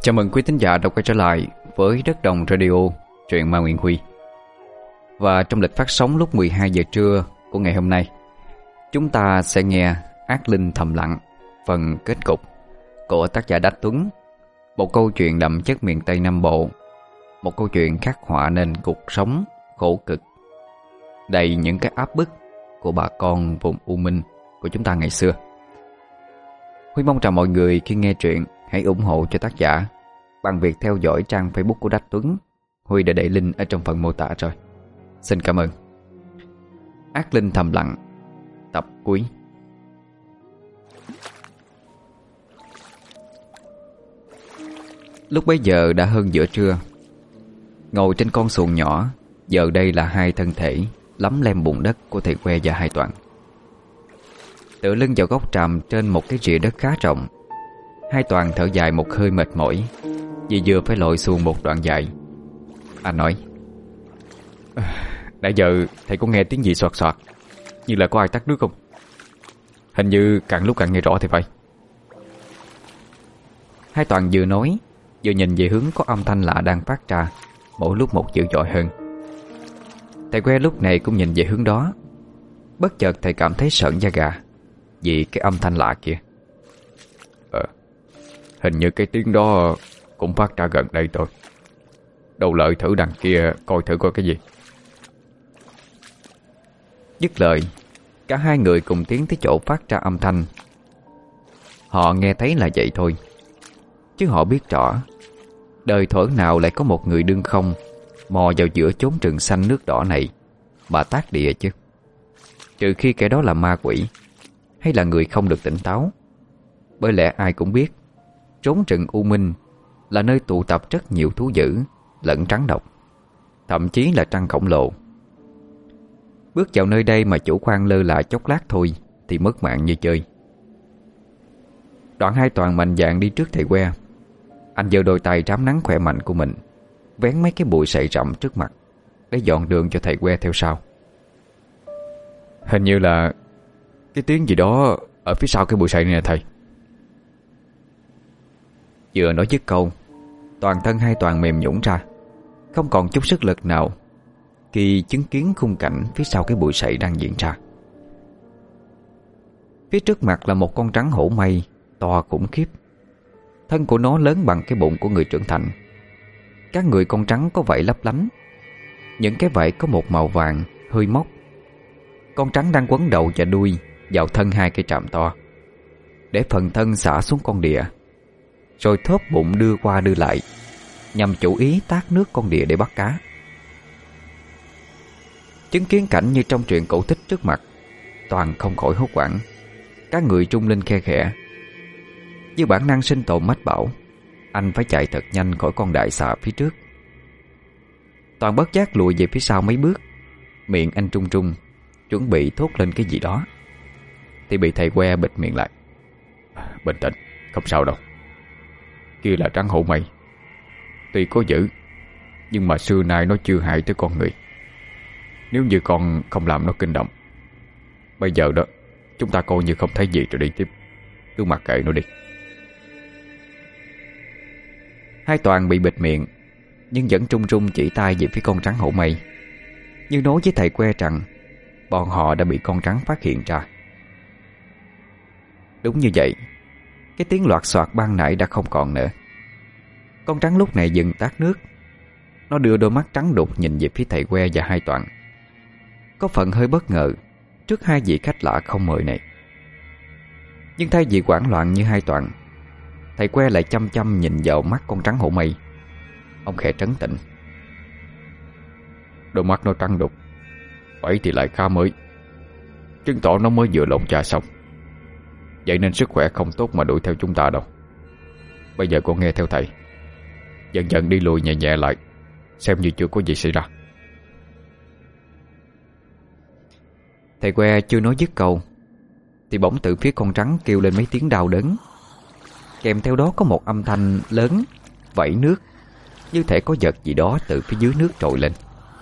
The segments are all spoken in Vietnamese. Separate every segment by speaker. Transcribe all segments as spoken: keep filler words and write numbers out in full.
Speaker 1: Chào mừng quý thính giả đã quay trở lại với Đất Đồng Radio, truyện ma Nguyễn Huy. Và trong lịch phát sóng lúc mười hai giờ trưa của ngày hôm nay, chúng ta sẽ nghe Ác Linh Thầm Lặng, phần kết cục của tác giả Đách Tuấn. Một câu chuyện đậm chất miền Tây Nam Bộ, một câu chuyện khắc họa nên cuộc sống khổ cực, đầy những cái áp bức của bà con vùng U Minh của chúng ta ngày xưa. Huy mong rằng mọi người khi nghe truyện hãy ủng hộ cho tác giả bằng việc theo dõi trang Facebook của Đách Tuấn. Huy đã để link ở trong phần mô tả rồi. Xin cảm ơn. Ác Linh Thầm Lặng, tập cuối. Lúc bấy giờ đã hơn giữa trưa. Ngồi trên con xuồng nhỏ, giờ đây là hai thân thể lấm lem bùn đất của thầy Que và hai Toàn. Tựa lưng vào gốc tràm trên một cái rìa đất khá rộng, hai Toàn thở dài một hơi mệt mỏi vì vừa phải lội xuồng một đoạn dài. Anh nói: Nãy giờ thầy có nghe tiếng gì soạt soạt, như là có ai tắt nước không? Hình như càng lúc càng nghe rõ thì phải. Hai Toàn vừa nói vừa nhìn về hướng có âm thanh lạ đang phát ra, mỗi lúc một dữ dội hơn. Thầy Que lúc này cũng nhìn về hướng đó. Bất chợt thầy cảm thấy sợn da gà vì cái âm thanh lạ kia. Ờ, hình như cái tiếng đó cũng phát ra gần đây thôi. Đâu lợi thử đằng kia coi thử coi cái gì. Dứt lời, cả hai người cùng tiến tới chỗ phát ra âm thanh. Họ nghe thấy là vậy thôi, chứ họ biết rõ đời thuở nào lại có một người đương không mò vào giữa chốn rừng xanh nước đỏ này mà tác địa chứ. Trừ khi kẻ đó là ma quỷ hay là người không được tỉnh táo. Bởi lẽ ai cũng biết trốn rừng U Minh là nơi tụ tập rất nhiều thú dữ lẫn trắng độc, thậm chí là trăng khổng lồ. Bước vào nơi đây mà chủ quan lơ là chốc lát thôi thì mất mạng như chơi. Đoạn hai Toàn mạnh dạn đi trước thầy Que. Anh giơ đôi tay rám nắng khỏe mạnh của mình, vén mấy cái bụi sậy rậm trước mặt để dọn đường cho thầy Que theo sau. Hình như là cái tiếng gì đó ở phía sau cái bụi sậy này nè thầy. Vừa nói dứt câu, toàn thân hai Toàn mềm nhũn ra, không còn chút sức lực nào khi chứng kiến khung cảnh phía sau cái bụi sậy đang diễn ra. Phía trước mặt là một con rắn hổ mây to khủng khiếp. Thân của nó lớn bằng cái bụng của người trưởng thành. Các người con rắn có vảy lấp lánh. Những cái vảy có một màu vàng hơi mốc. Con rắn đang quấn đầu và đuôi vào thân hai cây tràm to, để phần thân xả xuống con đỉa, rồi thớp bụng đưa qua đưa lại, nhằm chủ ý tát nước con đỉa để bắt cá. Chứng kiến cảnh như trong truyện cổ tích trước mặt, Toàn không khỏi hốt hoảng, các người trung lên khe khẽ. Với bản năng sinh tồn mách bảo, anh phải chạy thật nhanh khỏi con đại xà phía trước. Toàn bất giác lùi về phía sau mấy bước, miệng anh trung trung chuẩn bị thốt lên cái gì đó, thì bị thầy Que bịt miệng lại. Bình tĩnh, không sao đâu. Kia là rắn hổ mây. Tuy có dữ, nhưng mà xưa nay nó chưa hại tới con người. Nếu như con không làm nó kinh động, bây giờ đó chúng ta coi như không thấy gì rồi đi tiếp. Cứ mặc kệ nó đi. Hai Toàn bị bịt miệng, nhưng vẫn trung trung chỉ tay về phía con rắn hổ mây, như nói với thầy Que rằng bọn họ đã bị con rắn phát hiện ra. Đúng như vậy, cái tiếng loạt soạt ban nãy đã không còn nữa. Con rắn lúc này dừng tát nước. Nó đưa đôi mắt trắng đục nhìn về phía thầy Que và hai Toàn, có phần hơi bất ngờ trước hai vị khách lạ không mời này. Nhưng thay vì hoảng loạn như hai Toàn, thầy Que lại chăm chăm nhìn vào mắt con rắn hổ mây. Ông khẽ trấn tĩnh. Đôi mắt nó trắng đục, vậy thì lại khá mới, chứng tỏ nó mới vừa lột da xong. Vậy nên sức khỏe không tốt mà đuổi theo chúng ta đâu. Bây giờ con nghe theo thầy, dần dần đi lùi nhẹ nhẹ lại, xem như chưa có gì xảy ra. Thầy Que chưa nói dứt câu thì bỗng từ phía con rắn kêu lên mấy tiếng đau đớn. Kèm theo đó có một âm thanh lớn vẩy nước, như thể có vật gì đó từ phía dưới nước trồi lên.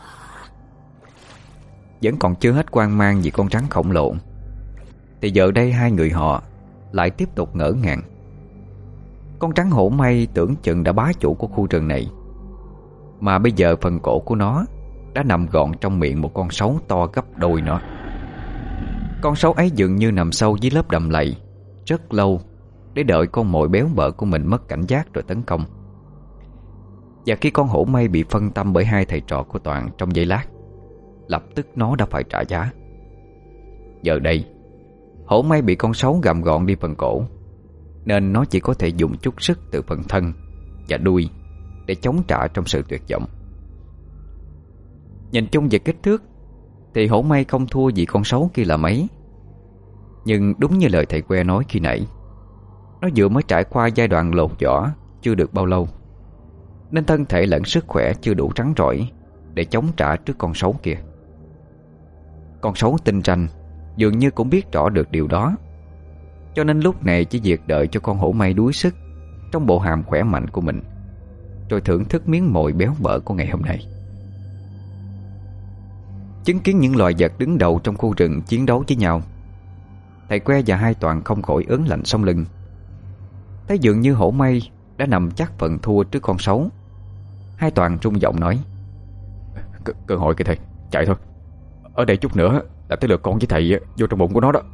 Speaker 1: Vẫn còn chưa hết hoang mang vì con rắn khổng lồ, thì giờ đây hai người họ lại tiếp tục ngỡ ngàng. Con rắn hổ may tưởng chừng đã bá chủ của khu rừng này, mà bây giờ phần cổ của nó đã nằm gọn trong miệng một con sấu to gấp đôi nó. Con sấu ấy dường như nằm sâu dưới lớp đầm lầy rất lâu, để đợi con mồi béo bở của mình mất cảnh giác rồi tấn công. Và khi con hổ may bị phân tâm bởi hai thầy trò của Toàn trong giây lát, lập tức nó đã phải trả giá. Giờ đây, hổ may bị con sấu gặm gọn đi phần cổ, nên nó chỉ có thể dùng chút sức từ phần thân và đuôi để chống trả trong sự tuyệt vọng. Nhìn chung về kích thước thì hổ may không thua gì con sấu kia là mấy. Nhưng đúng như lời thầy que nói khi nãy, nó vừa mới trải qua giai đoạn lột vỏ chưa được bao lâu, nên thân thể lẫn sức khỏe chưa đủ rắn rỏi để chống trả trước con sấu kia. Con sấu tinh ranh dường như cũng biết rõ được điều đó, cho nên lúc này chỉ việc đợi cho con hổ may đuối sức trong bộ hàm khỏe mạnh của mình, rồi thưởng thức miếng mồi béo bở của ngày hôm nay. Chứng kiến những loài vật đứng đầu trong khu rừng chiến đấu với nhau, thầy que và hai Toàn không khỏi ớn lạnh sống lưng. Thấy dường như hổ may đã nằm chắc phần thua trước con sấu, hai Toàn rung giọng nói: C cơ hội kìa thầy, chạy thôi. Ở đây chút nữa là tới lượt con với thầy vô trong bụng của nó đó.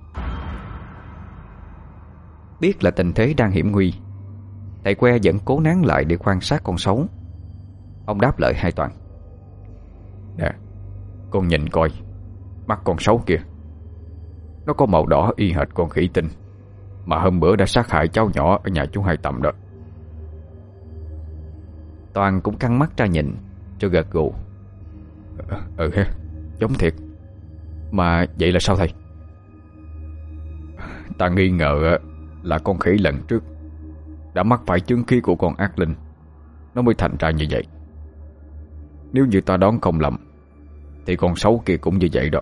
Speaker 1: Biết là tình thế đang hiểm nguy, thầy que vẫn cố nán lại để quan sát con sấu. Ông đáp lời hai Toàn: Nè, con nhìn coi, mắt con sấu kìa, nó có màu đỏ y hệt con khỉ tinh mà hôm bữa đã sát hại cháu nhỏ ở nhà chú Hai Tầm đó. Toàn cũng căng mắt ra nhìn cho gật gù: Ừ, ừ ha, giống thiệt. Mà vậy là sao thầy? Ta nghi ngờ là con khỉ lần trước đã mắc phải chứng khí của con ác linh, nó mới thành ra như vậy. Nếu như ta đoán không lầm thì con sấu kia cũng như vậy đó.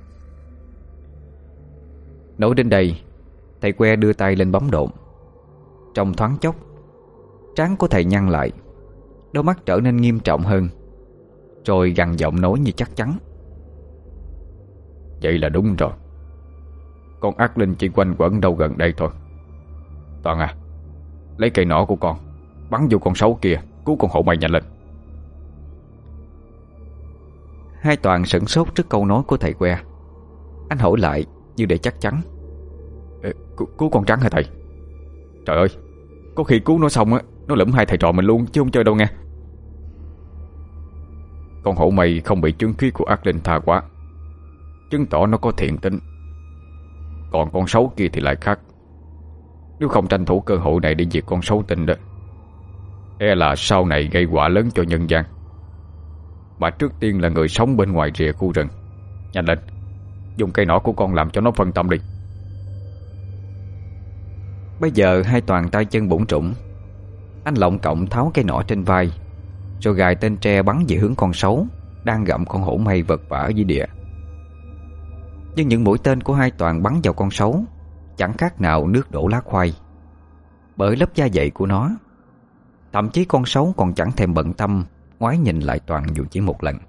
Speaker 1: Nói đến đây, thầy que đưa tay lên bấm độn. Trong thoáng chốc, trán của thầy nhăn lại, đôi mắt trở nên nghiêm trọng hơn, rồi gằn giọng nói như chắc chắn: Vậy là đúng rồi, con ác linh chỉ quanh quẩn đâu gần đây thôi. Toàn à, lấy cây nỏ của con bắn vô con sấu kia, cứu con hổ may nhanh lên. Hai Toàn sửng sốt trước câu nói của thầy que. Anh hỏi lại như để chắc chắn: Ê, cứu, cứu con rắn hả thầy? Trời ơi, có khi cứu nó xong á, nó lụm hai thầy trò mình luôn chứ không chơi đâu nghe. Con hổ may không bị chứng khí của ác linh tha quá, chứng tỏ nó có thiện tính. Còn con sấu kia thì lại khác. Nếu không tranh thủ cơ hội này để diệt con sấu tinh đó, e là sau này gây họa lớn cho nhân gian. Mà trước tiên là người sống bên ngoài rìa khu rừng. Nhanh lên, dùng cây nỏ của con làm cho nó phân tâm đi. Bây giờ hai Toàn tay chân bủn rủn. Anh lọng cộng tháo cây nỏ trên vai, rồi gài tên tre bắn về hướng con sấu đang gặm con hổ may vật vã dưới địa. Nhưng những mũi tên của hai Toàn bắn vào con sấu chẳng khác nào nước đổ lá khoai, bởi lớp da dày của nó. Thậm chí con sấu còn chẳng thèm bận tâm ngoái nhìn lại Toàn dù chỉ một lần.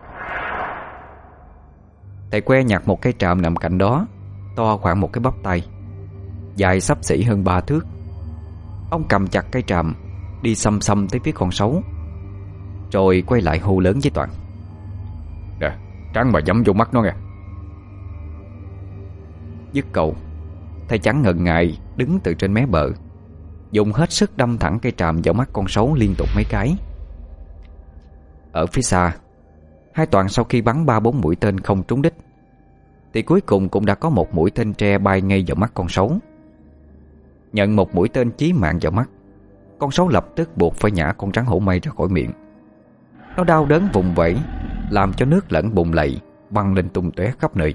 Speaker 1: Thầy que nhặt một cây tràm nằm cạnh đó, to khoảng một cái bắp tay, dài xấp xỉ hơn ba thước. Ông cầm chặt cây tràm, đi xăm xăm tới phía con sấu, rồi quay lại hô lớn với Toàn: Nè, trắng mà nhắm vô mắt nó nghe. Dứt câu, thầy chẳng ngần ngại đứng từ trên mé bờ, dùng hết sức đâm thẳng cây tràm vào mắt con sấu liên tục mấy cái. Ở phía xa, hai Toàn sau khi bắn ba bốn mũi tên không trúng đích, thì cuối cùng cũng đã có một mũi tên tre bay ngay vào mắt con sấu. Nhận một mũi tên chí mạng vào mắt, con sấu lập tức buộc phải nhả con rắn hổ may ra khỏi miệng. Nó đau đớn vùng vẫy, làm cho nước lẫn bùn lầy văng lên tung tóe khắp nơi.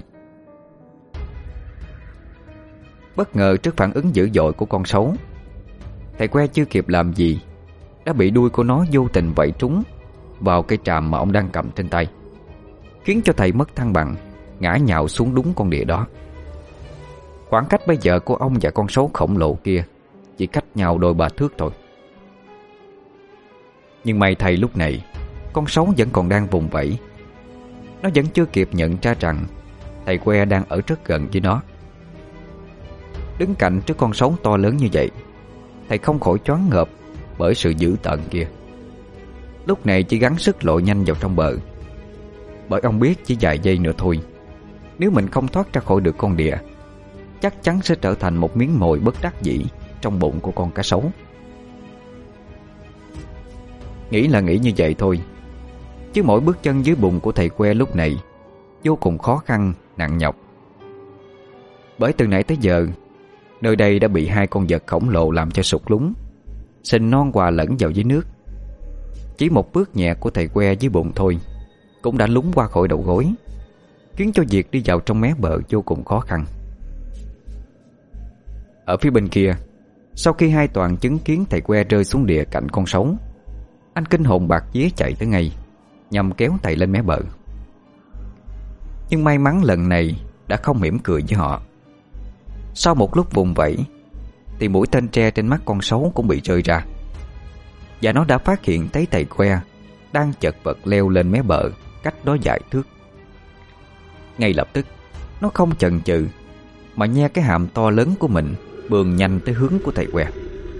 Speaker 1: Bất ngờ trước phản ứng dữ dội của con sấu, thầy que chưa kịp làm gì đã bị đuôi của nó vô tình vẫy trúng vào cây tràm mà ông đang cầm trên tay, khiến cho thầy mất thăng bằng, ngã nhào xuống đúng con đĩa đó. Khoảng cách bây giờ của ông và con sấu khổng lồ kia chỉ cách nhau đôi ba thước thôi. Nhưng may thầy lúc này con sấu vẫn còn đang vùng vẫy. Nó vẫn chưa kịp nhận ra rằng thầy que đang ở rất gần với nó. Đứng cạnh trước con sấu to lớn như vậy, thầy không khỏi choáng ngợp bởi sự dữ tợn kia. Lúc này chỉ gắng sức lội nhanh vào trong bờ, bởi ông biết chỉ vài giây nữa thôi, nếu mình không thoát ra khỏi được con đỉa, chắc chắn sẽ trở thành một miếng mồi bất đắc dĩ trong bụng của con cá sấu. Nghĩ là nghĩ như vậy thôi, chứ mỗi bước chân dưới bụng của thầy que lúc này vô cùng khó khăn, nặng nhọc. Bởi từ nãy tới giờ, nơi đây đã bị hai con vật khổng lồ làm cho sụt lún, sình non hòa lẫn vào dưới nước. Chỉ một bước nhẹ của thầy que dưới bụng thôi cũng đã lún qua khỏi đầu gối, khiến cho việc đi vào trong mé bờ vô cùng khó khăn. Ở phía bên kia, sau khi hai Toàn chứng kiến thầy que rơi xuống địa cạnh con sấu, anh kinh hồn bạt vía chạy tới ngay, nhằm kéo thầy lên mé bờ. Nhưng may mắn lần này đã không mỉm cười với họ. Sau một lúc vùng vẫy thì mũi tên tre trên mắt con sấu cũng bị rơi ra, và nó đã phát hiện thấy thầy que đang chật vật leo lên mé bờ cách đó vài thước. Ngay lập tức, nó không chần chừ mà nhe cái hàm to lớn của mình bườn nhanh tới hướng của thầy que.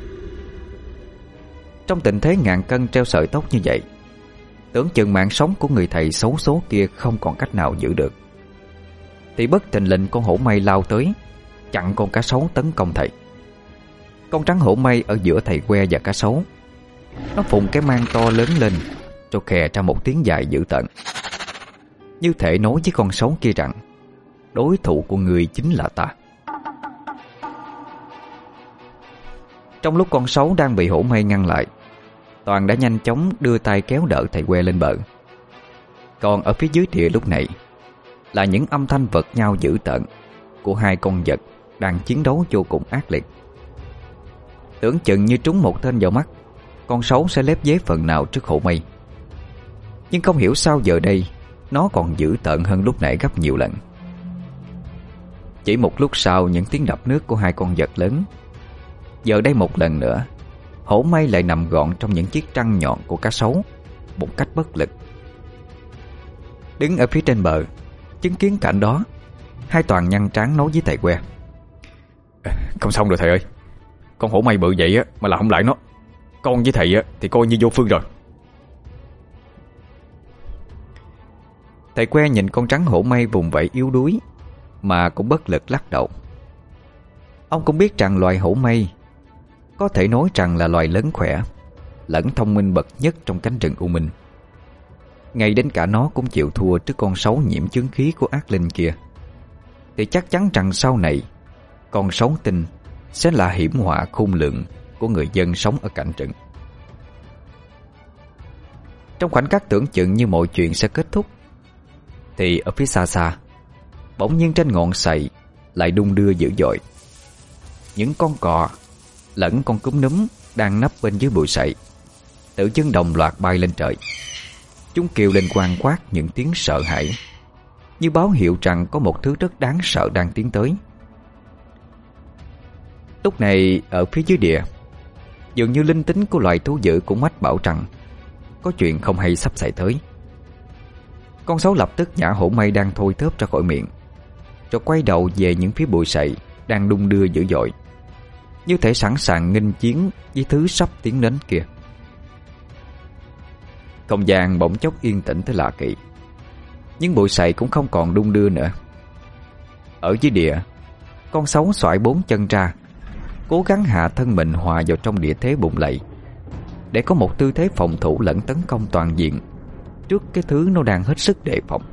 Speaker 1: Trong tình thế ngàn cân treo sợi tóc như vậy, tưởng chừng mạng sống của người thầy xấu số kia không còn cách nào giữ được, thì bất thình lình con hổ mây lao tới, chặn con cá sấu tấn công thầy. Con trắng hổ mây ở giữa thầy que và cá sấu, nó phụng cái mang to lớn lên, rồi khè ra một tiếng dài dữ tợn, như thể nói với con sấu kia rằng đối thủ của người chính là ta. Trong lúc con sấu đang bị hổ mây ngăn lại, Toàn đã nhanh chóng đưa tay kéo đỡ thầy que lên bờ. Còn ở phía dưới địa lúc này là những âm thanh vật nhau dữ tợn của hai con vật đang chiến đấu vô cùng ác liệt. Tưởng chừng như trúng một tên vào mắt, con sấu sẽ lép vế phần nào trước hổ mây. Nhưng không hiểu sao giờ đây nó còn dữ tợn hơn lúc nãy gấp nhiều lần. Chỉ một lúc sau những tiếng đập nước của hai con vật lớn, giờ đây một lần nữa hổ mây lại nằm gọn trong những chiếc răng nhọn của cá sấu, một cách bất lực. Đứng ở phía trên bờ chứng kiến cảnh đó, hai Toàn nhăn trán nói với thầy que: "Không xong rồi thầy ơi, con hổ mây bự vậy á mà là không lại nó. Con với thầy á thì coi như vô phương rồi." Thầy que nhìn con trắng hổ mây vùng vẫy yếu đuối mà cũng bất lực lắc đầu. Ông cũng biết rằng loài hổ mây có thể nói rằng là loài lớn khỏe lẫn thông minh bậc nhất trong cánh rừng U Minh. Ngay đến cả nó cũng chịu thua trước con sấu nhiễm chướng khí của ác linh kia, thì chắc chắn rằng sau này con sấu tinh sẽ là hiểm họa khôn lường của người dân sống ở cạnh rừng. Trong khoảnh khắc tưởng chừng như mọi chuyện sẽ kết thúc, thì ở phía xa xa, bỗng nhiên trên ngọn sậy lại đung đưa dữ dội. Những con cò lẫn con cúm núm đang nấp bên dưới bụi sậy tự dưng đồng loạt bay lên trời. Chúng kêu lên quang quát những tiếng sợ hãi, như báo hiệu rằng có một thứ rất đáng sợ đang tiến tới. Lúc này ở phía dưới địa, dường như linh tính của loài thú dữ cũng mách bảo rằng có chuyện không hay sắp xảy tới. Con sấu lập tức nhả hổ mây đang thôi thớp ra khỏi miệng, rồi quay đầu về những phía bụi sậy đang đung đưa dữ dội, như thể sẵn sàng nghênh chiến với thứ sắp tiến đến kia. Không gian bỗng chốc yên tĩnh tới lạ kỳ, nhưng bụi sậy cũng không còn đung đưa nữa. Ở dưới địa, con sấu xoải bốn chân ra, cố gắng hạ thân mình hòa vào trong địa thế bụng lầy, để có một tư thế phòng thủ lẫn tấn công toàn diện trước cái thứ nó đang hết sức đề phòng.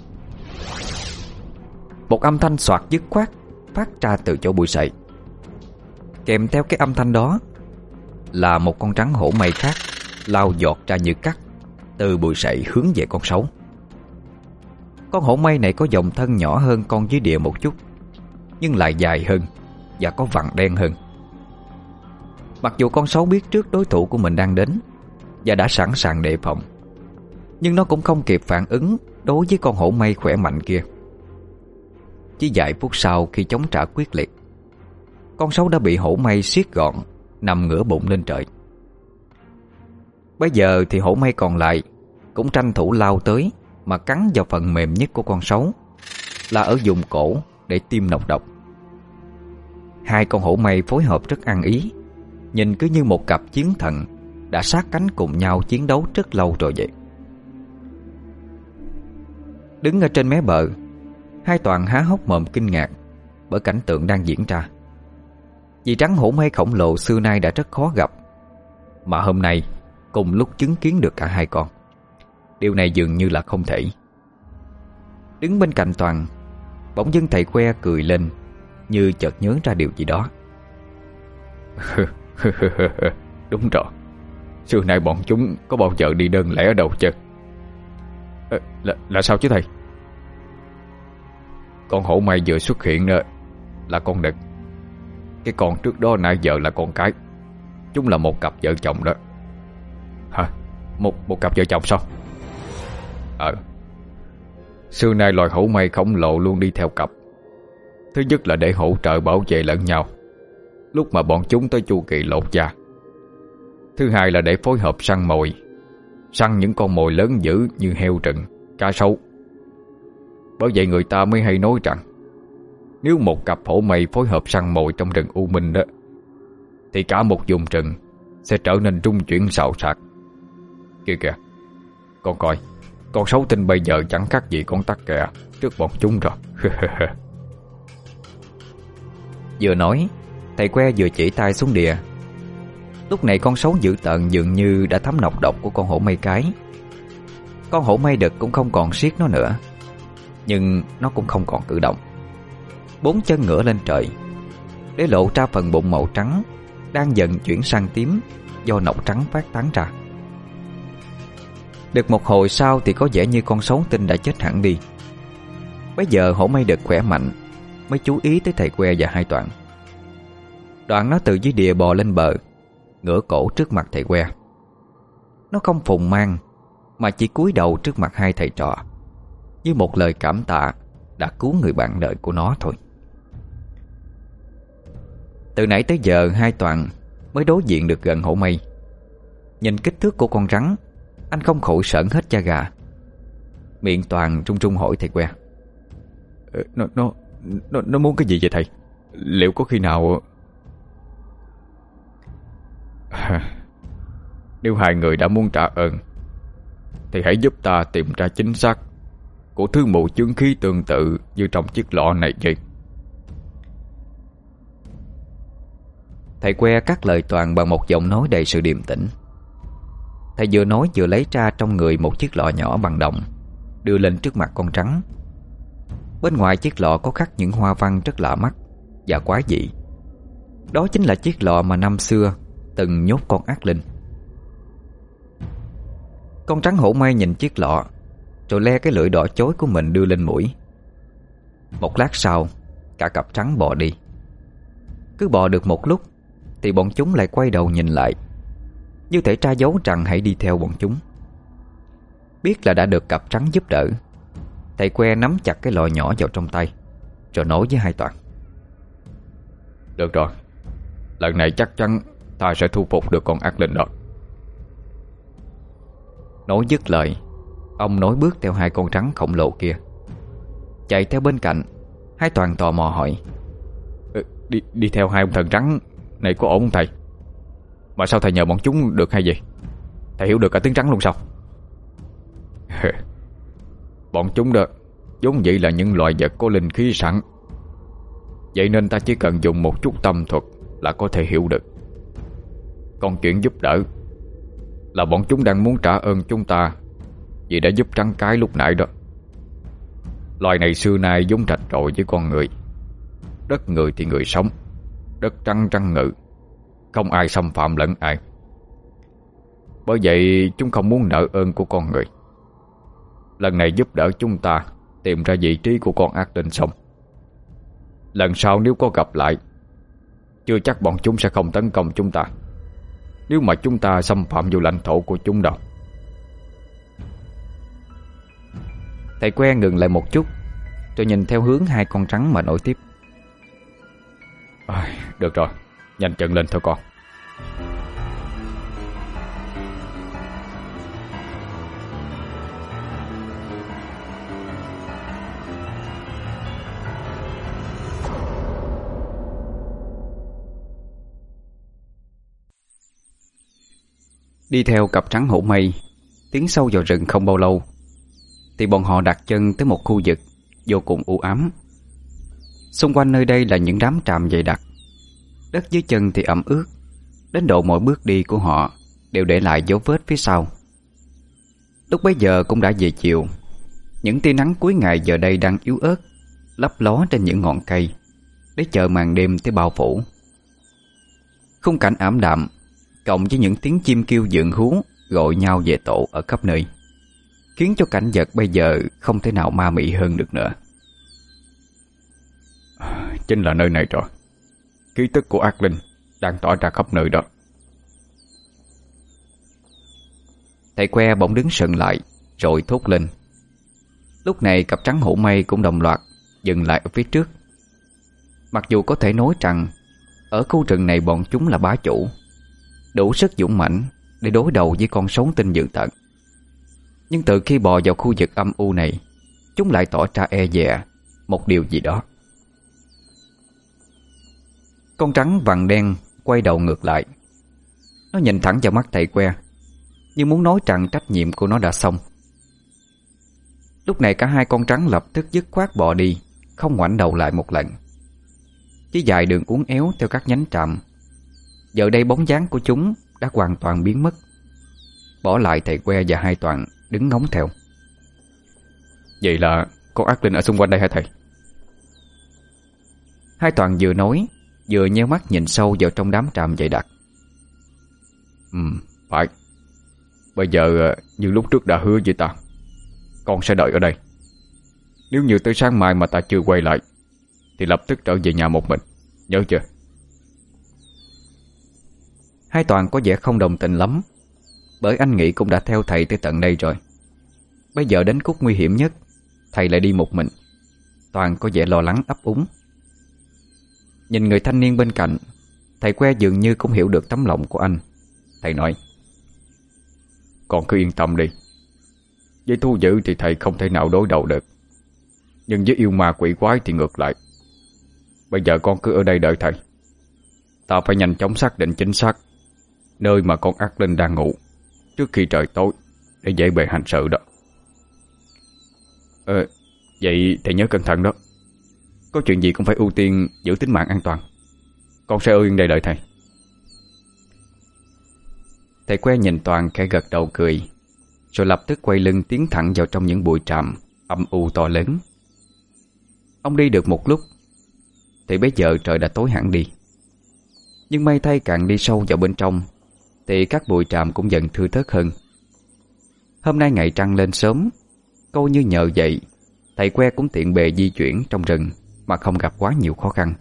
Speaker 1: Một âm thanh xoạt dứt khoát phát ra từ chỗ bụi sậy. Kèm theo cái âm thanh đó là một con rắn hổ mây khác lao giọt ra như cắt từ bụi sậy hướng về con sấu. Con hổ mây này có dòng thân nhỏ hơn con dưới địa một chút, nhưng lại dài hơn và có vằn đen hơn. Mặc dù con sấu biết trước đối thủ của mình đang đến và đã sẵn sàng đề phòng, nhưng nó cũng không kịp phản ứng đối với con hổ mây khỏe mạnh kia. Chỉ vài phút sau, khi chống trả quyết liệt, con sấu đã bị hổ mây siết gọn, nằm ngửa bụng lên trời. Bây giờ thì hổ mây còn lại cũng tranh thủ lao tới mà cắn vào phần mềm nhất của con sấu, là ở vùng cổ, để tiêm nọc độc. Hai con hổ mây phối hợp rất ăn ý, nhìn cứ như một cặp chiến thần đã sát cánh cùng nhau chiến đấu rất lâu rồi vậy. Đứng ở trên mé bờ, hai Toàn há hốc mồm kinh ngạc bởi cảnh tượng đang diễn ra. Vì rắn hổ mây khổng lồ xưa nay đã rất khó gặp, mà hôm nay cùng lúc chứng kiến được cả hai con, điều này dường như là không thể. Đứng bên cạnh Toàn, bỗng dưng thầy Que cười lên, như chợt nhớ ra điều gì đó. Đúng rồi, xưa nay bọn chúng có bao giờ đi đơn lẻ ở đâu chứ? À, là, là sao chứ thầy? Con hổ mây vừa xuất hiện nữa là con đực. Cái con trước đó nãy giờ là con cái. Chúng là một cặp vợ chồng đó. Hả? Một, một cặp vợ chồng sao? Ờ Xưa nay loài hổ mây khổng lồ luôn đi theo cặp. Thứ nhất là để hỗ trợ bảo vệ lẫn nhau lúc mà bọn chúng tới chu kỳ lột da. Thứ hai là để phối hợp săn mồi, săn những con mồi lớn dữ như heo rừng, cá sấu. Bởi vậy người ta mới hay nói rằng nếu một cặp hổ mây phối hợp săn mồi trong rừng U Minh đó, thì cả một vùng rừng sẽ trở nên rung chuyển xào xạc. Kìa kìa, con coi, con sấu tinh bây giờ chẳng khác gì con tắc kè trước bọn chúng rồi. Vừa nói, thầy Que vừa chỉ tay xuống địa. Lúc này con sấu dữ tợn dường như đã thấm nọc độc của con hổ mây cái. Con hổ mây đực cũng không còn siết nó nữa, nhưng nó cũng không còn cử động. Bốn chân ngửa lên trời, để lộ ra phần bụng màu trắng đang dần chuyển sang tím do nọc trắng phát tán ra. Được một hồi sau thì có vẻ như con sấu tinh đã chết hẳn đi. Bây giờ hổ mây đực khỏe mạnh mới chú ý tới thầy Que và hai Toàn. Đoạn nó từ dưới địa bò lên bờ, ngửa cổ trước mặt thầy Que. Nó không phùng mang, mà chỉ cúi đầu trước mặt hai thầy trò, như một lời cảm tạ đã cứu người bạn đời của nó thôi. Từ nãy tới giờ hai Toàn mới đối diện được gần hổ mây. Nhìn kích thước của con rắn, anh không khỏi sởn hết da gà. Miệng Toàn trung trung hỏi thầy Que: Nó, nó, nó, nó muốn cái gì vậy thầy? Liệu có khi nào... Nếu hai người đã muốn trả ơn thì hãy giúp ta tìm ra chính xác của thứ mù chướng khí tương tự như trong chiếc lọ này vậy. Thầy Que cắt lời Toàn bằng một giọng nói đầy sự điềm tĩnh. Thầy vừa nói vừa lấy ra trong người một chiếc lọ nhỏ bằng đồng, đưa lên trước mặt con rắn. Bên ngoài chiếc lọ có khắc những hoa văn rất lạ mắt và quái dị. Đó chính là chiếc lọ mà năm xưa từng nhốt con ác linh. Con rắn hổ mây nhìn chiếc lọ, rồi le cái lưỡi đỏ chói của mình đưa lên mũi. Một lát sau, cả cặp trắng bò đi. Cứ bò được một lúc thì bọn chúng lại quay đầu nhìn lại, như thể tra dấu rằng hãy đi theo bọn chúng. Biết là đã được cặp trắng giúp đỡ, thầy Que nắm chặt cái lọ nhỏ vào trong tay, rồi nói với hai Toàn: Được rồi, lần này chắc chắn ta sẽ thu phục được con ác linh đó. Nói dứt lời, ông nối bước theo hai con rắn khổng lồ kia. Chạy theo bên cạnh, hai Toàn tò mò hỏi: ừ, đi, đi theo hai ông thần rắn này có ổn không thầy? Mà sao thầy nhờ bọn chúng được hay vậy? Thầy hiểu được cả tiếng rắn luôn sao? Bọn chúng đó vốn dĩ là những loài vật có linh khí sẵn, vậy nên ta chỉ cần dùng một chút tâm thuật là có thể hiểu được. Còn chuyện giúp đỡ là bọn chúng đang muốn trả ơn chúng ta vì đã giúp trắng cái lúc nãy đó. Loài này xưa nay giống rạch ròi với con người. Đất người thì người sống, đất trăng trăng ngự, không ai xâm phạm lẫn ai. Bởi vậy chúng không muốn nợ ơn của con người. Lần này giúp đỡ chúng ta tìm ra vị trí của con ác linh xong, lần sau nếu có gặp lại, chưa chắc bọn chúng sẽ không tấn công chúng ta nếu mà chúng ta xâm phạm vào lãnh thổ của chúng đâu. Thầy Que ngừng lại một chút, rồi nhìn theo hướng hai con rắn mà nói tiếp: à, Được rồi, nhanh chân lên thôi con. Đi theo cặp trắng hổ mây tiến sâu vào rừng không bao lâu, thì bọn họ đặt chân tới một khu vực vô cùng u ám. Xung quanh nơi đây là những đám tràm dày đặc, đất dưới chân thì ẩm ướt, đến độ mỗi bước đi của họ đều để lại dấu vết phía sau. Lúc bấy giờ cũng đã về chiều. Những tia nắng cuối ngày giờ đây đang yếu ớt lấp ló trên những ngọn cây để chờ màn đêm tới bao phủ. Khung cảnh ảm đạm cộng với những tiếng chim kêu dựng hú gọi nhau về tổ ở khắp nơi, khiến cho cảnh vật bây giờ không thể nào ma mị hơn được nữa.
Speaker 2: Chính là nơi này rồi. Ký tức của ác linh đang tỏa ra khắp nơi đó.
Speaker 1: Thầy que bỗng đứng sững lại rồi thốt lên. Lúc này cặp trắng hổ mây cũng đồng loạt dừng lại ở phía trước. Mặc dù có thể nói rằng ở khu rừng này bọn chúng là bá chủ, đủ sức dũng mãnh để đối đầu với con sói tinh dữ tợn, nhưng từ khi bò vào khu vực âm u này, chúng lại tỏ ra e dè một điều gì đó. Con trắng vằn đen quay đầu ngược lại. Nó nhìn thẳng vào mắt thầy que, như muốn nói rằng trách nhiệm của nó đã xong. Lúc này cả hai con trắng lập tức dứt khoát bỏ đi, không ngoảnh đầu lại một lần. Chỉ dài đường uốn éo theo các nhánh tràm. Giờ đây bóng dáng của chúng đã hoàn toàn biến mất, bỏ lại thầy que và hai Toàn đứng ngóng theo.
Speaker 2: Vậy là có ác linh ở xung quanh đây hả thầy?
Speaker 1: Hai Toàn vừa nói vừa nheo mắt nhìn sâu vào trong đám tràm dày đặc.
Speaker 2: Ừ, phải. Bây giờ như lúc trước đã hứa với ta, con sẽ đợi ở đây. Nếu như tới sáng mai mà ta chưa quay lại thì lập tức trở về nhà một mình, nhớ chưa?
Speaker 1: Hai Toàn có vẻ không đồng tình lắm, bởi anh nghĩ cũng đã theo thầy tới tận đây rồi. Bây giờ đến khúc nguy hiểm nhất, thầy lại đi một mình. Toàn có vẻ lo lắng ấp úng. Nhìn người thanh niên bên cạnh, thầy que dường như cũng hiểu được tấm lòng của anh. Thầy nói:
Speaker 2: Con cứ yên tâm đi. Với thú dữ thì thầy không thể nào đối đầu được, nhưng với yêu ma quỷ quái thì ngược lại. Bây giờ con cứ ở đây đợi thầy. Ta phải nhanh chóng xác định chính xác nơi mà con ác linh đang ngủ trước khi trời tối, để dễ bề hành sự đó. Ờ, vậy thầy nhớ cẩn thận đó. Có chuyện gì cũng phải ưu tiên giữ tính mạng an toàn. Con sẽ ở yên đây đợi thầy.
Speaker 1: Thầy que nhìn Toàn khẽ gật đầu cười, rồi lập tức quay lưng tiến thẳng vào trong những bụi tràm âm u to lớn. Ông đi được một lúc thì bây giờ trời đã tối hẳn đi. Nhưng may thay càng đi sâu vào bên trong thì các bụi tràm cũng dần thưa thớt hơn. Hôm nay ngày trăng lên sớm, coi như nhờ vậy thầy que cũng tiện bề di chuyển trong rừng mà không gặp quá nhiều khó khăn.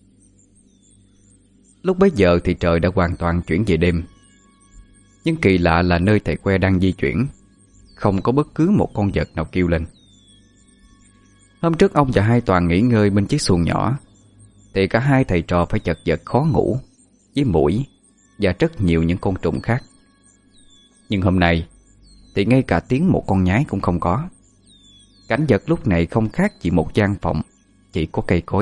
Speaker 1: Lúc bấy giờ thì trời đã hoàn toàn chuyển về đêm. Nhưng kỳ lạ là nơi thầy que đang di chuyển không có bất cứ một con vật nào kêu lên. Hôm trước ông và hai Toàn nghỉ ngơi bên chiếc xuồng nhỏ thì cả hai thầy trò phải chật vật khó ngủ với muỗi và rất nhiều những con trùng khác. Nhưng hôm nay thì ngay cả tiếng một con nhái cũng không có. Cảnh vật lúc này không khác chỉ một gian phòng, chỉ có cây cối.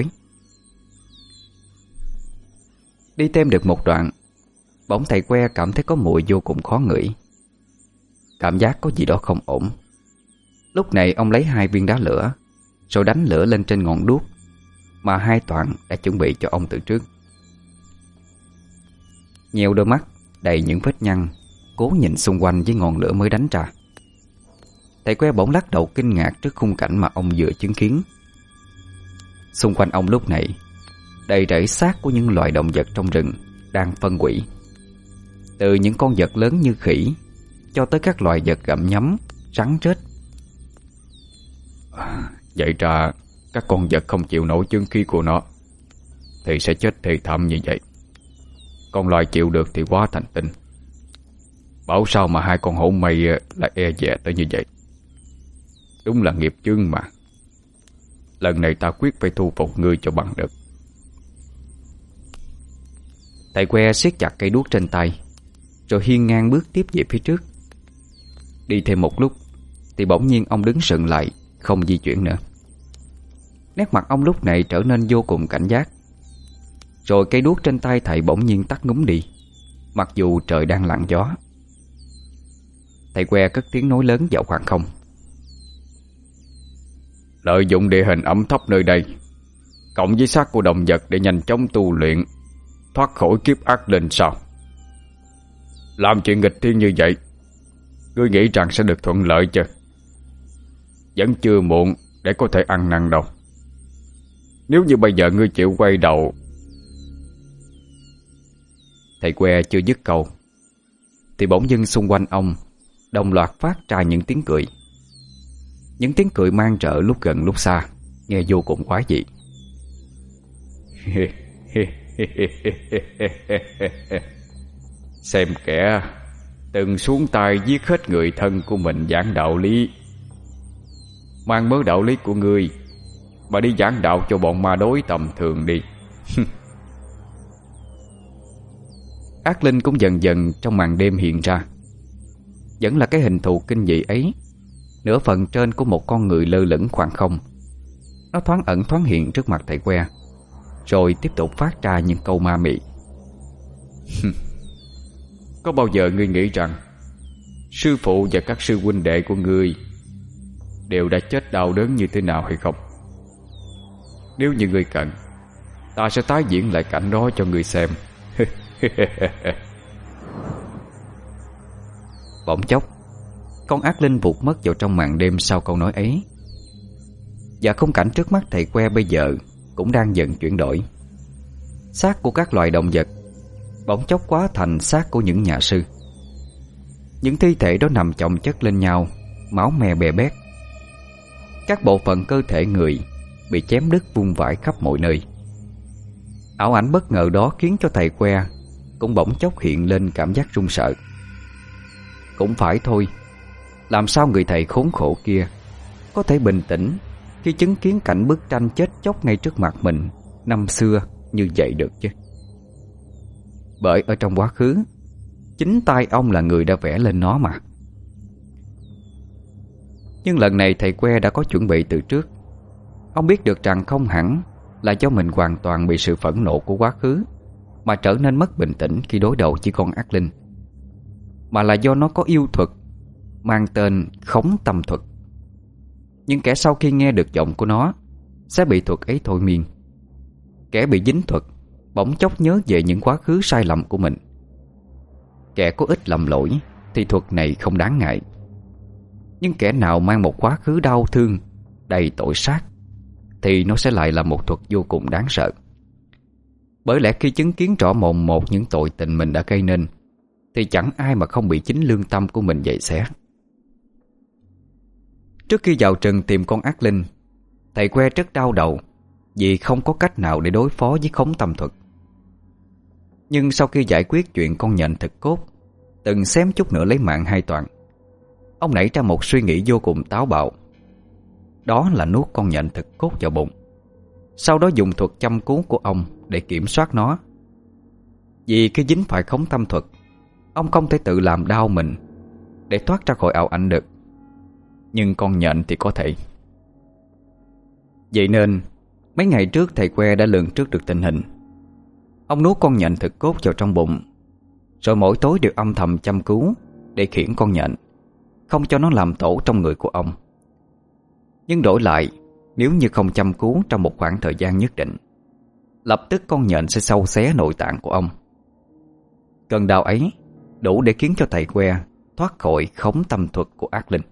Speaker 1: Đi thêm được một đoạn, bỗng thầy que cảm thấy có mùi vô cùng khó ngửi. Cảm giác có gì đó không ổn. Lúc này ông lấy hai viên đá lửa rồi đánh lửa lên trên ngọn đuốc mà hai Toàn đã chuẩn bị cho ông từ trước. Nheo đôi mắt đầy những vết nhăn, cố nhìn xung quanh với ngọn lửa mới đánh ra. Thầy que bỗng lắc đầu kinh ngạc trước khung cảnh mà ông vừa chứng kiến. Xung quanh ông lúc này đầy rẫy xác của những loài động vật trong rừng đang phân hủy. Từ những con vật lớn như khỉ cho tới các loài vật gặm nhấm, rắn rết.
Speaker 2: À, vậy ra các con vật không chịu nổi chứng khí của nó thì sẽ chết thê thảm như vậy. Con loài chịu được thì quá thành tinh. Bảo sao mà hai con hổ mây lại e dè tới như vậy. Đúng là nghiệp chướng mà. Lần này ta quyết phải thu phục ngươi cho bằng được.
Speaker 1: Thầy que siết chặt cây đuốc trên tay rồi hiên ngang bước tiếp về phía trước. Đi thêm một lúc thì bỗng nhiên ông đứng sững lại, không di chuyển nữa. Nét mặt ông lúc này trở nên vô cùng cảnh giác. Rồi cây đuốc trên tay thầy bỗng nhiên tắt ngúm đi, mặc dù trời đang lặng gió. thầy Que cất tiếng nói lớn vào khoảng không.
Speaker 2: Lợi dụng địa hình ẩm thấp nơi đây, cộng với xác của động vật để nhanh chóng tu luyện, thoát khỏi kiếp ác linh sao? Làm chuyện nghịch thiên như vậy, ngươi nghĩ rằng sẽ được thuận lợi chứ? Vẫn chưa muộn để có thể ăn năn đâu. Nếu như bây giờ ngươi chịu quay đầu.
Speaker 1: Thầy Que chưa dứt câu thì bỗng dưng xung quanh ông đồng loạt phát ra những tiếng cười. Những tiếng cười mang rợ lúc gần lúc xa, nghe vô cùng quái dị.
Speaker 2: Xem kẻ từng xuống tay giết hết người thân của mình giảng đạo lý. Mang mớ đạo lý của ngươi mà đi giảng đạo cho bọn ma đối tầm thường đi.
Speaker 1: Ác linh cũng dần dần trong màn đêm hiện ra. Vẫn là cái hình thù kinh dị ấy, nửa phần trên của một con người lơ lửng khoảng không. Nó thoáng ẩn thoáng hiện trước mặt thầy Que, rồi tiếp tục phát ra những câu ma mị.
Speaker 2: Có bao giờ ngươi nghĩ rằng sư phụ và các sư huynh đệ của ngươi đều đã chết đau đớn như thế nào hay không? Nếu như ngươi cần, ta sẽ tái diễn lại cảnh đó cho ngươi xem.
Speaker 1: Bỗng chốc, con ác linh vụt mất vào trong màn đêm sau câu nói ấy. Và khung cảnh trước mắt thầy Que bây giờ cũng đang dần chuyển đổi. Xác của các loài động vật bỗng chốc hóa thành xác của những nhà sư. Những thi thể đó nằm chồng chất lên nhau, máu me bè bét. Các bộ phận cơ thể người bị chém đứt vung vãi khắp mọi nơi. Ảo ảnh bất ngờ đó khiến cho thầy Que cũng bỗng chốc hiện lên cảm giác run sợ. Cũng phải thôi, làm sao người thầy khốn khổ kia có thể bình tĩnh khi chứng kiến cảnh bức tranh chết chóc ngay trước mặt mình năm xưa như vậy được chứ? Bởi ở trong quá khứ, chính tay ông là người đã vẽ lên nó mà. Nhưng lần này thầy Que đã có chuẩn bị từ trước. Ông biết được rằng không hẳn là do mình hoàn toàn bị sự phẫn nộ của quá khứ mà trở nên mất bình tĩnh khi đối đầu với con ác linh, mà là do nó có yêu thuật mang tên Khống Tâm Thuật. Nhưng kẻ sau khi nghe được giọng của nó sẽ bị thuật ấy thôi miên. Kẻ bị dính thuật bỗng chốc nhớ về những quá khứ sai lầm của mình. Kẻ có ít lầm lỗi thì thuật này không đáng ngại. Nhưng kẻ nào mang một quá khứ đau thương, đầy tội sát thì nó sẽ lại là một thuật vô cùng đáng sợ. Bởi lẽ khi chứng kiến rõ mồn một những tội tình mình đã gây nên thì chẳng ai mà không bị chính lương tâm của mình dậy xé. Trước khi vào rừng tìm con ác linh, thầy Que rất đau đầu vì không có cách nào để đối phó với Khống Tâm Thuật. Nhưng sau khi giải quyết chuyện con nhện thực cốt từng xém chút nữa lấy mạng hai Toàn, ông nảy ra một suy nghĩ vô cùng táo bạo. Đó là nuốt con nhện thực cốt vào bụng, sau đó dùng thuật châm cứu của ông để kiểm soát nó. Vì khi dính phải Khống Tâm Thuật, ông không thể tự làm đau mình để thoát ra khỏi ảo ảnh được. Nhưng con nhện thì có thể. Vậy nên mấy ngày trước thầy Que đã lường trước được tình hình. Ông nuốt con nhện thực cốt vào trong bụng, rồi mỗi tối đều âm thầm chăm cứu để khiển con nhện, không cho nó làm tổ trong người của ông. Nhưng đổi lại, nếu như không chăm cứu trong một khoảng thời gian nhất định, lập tức con nhện sẽ xâu xé nội tạng của ông. Cơn đau ấy đủ để khiến cho thầy Que thoát khỏi Khống Tâm Thuật của ác linh.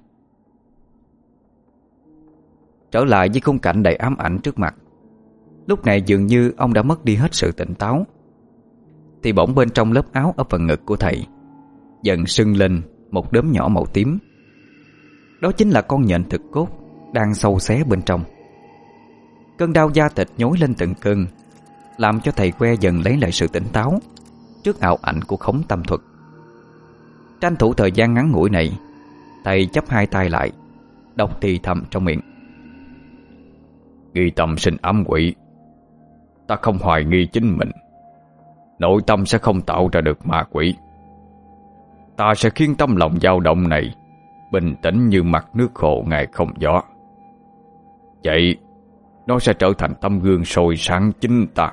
Speaker 1: Trở lại với khung cảnh đầy ám ảnh trước mặt, lúc này dường như ông đã mất đi hết sự tỉnh táo. Thì bỗng bên trong lớp áo ở phần ngực của thầy dần sưng lên một đốm nhỏ màu tím. Đó chính là con nhện thực cốt đang xâu xé bên trong. Cơn đau da thịt nhói lên từng cơn, làm cho thầy Que dần lấy lại sự tỉnh táo trước ảo ảnh của Khống Tâm Thuật. Tranh thủ thời gian ngắn ngủi này, thầy chắp hai tay lại, đọc thì thầm trong miệng:
Speaker 2: Nghi tâm sinh ám quỷ. Ta không hoài nghi chính mình, nội tâm sẽ không tạo ra được ma quỷ. Ta sẽ khiến tâm lòng dao động này bình tĩnh như mặt nước khô ngày không gió. Vậy nó sẽ trở thành tấm gương soi sáng chính ta.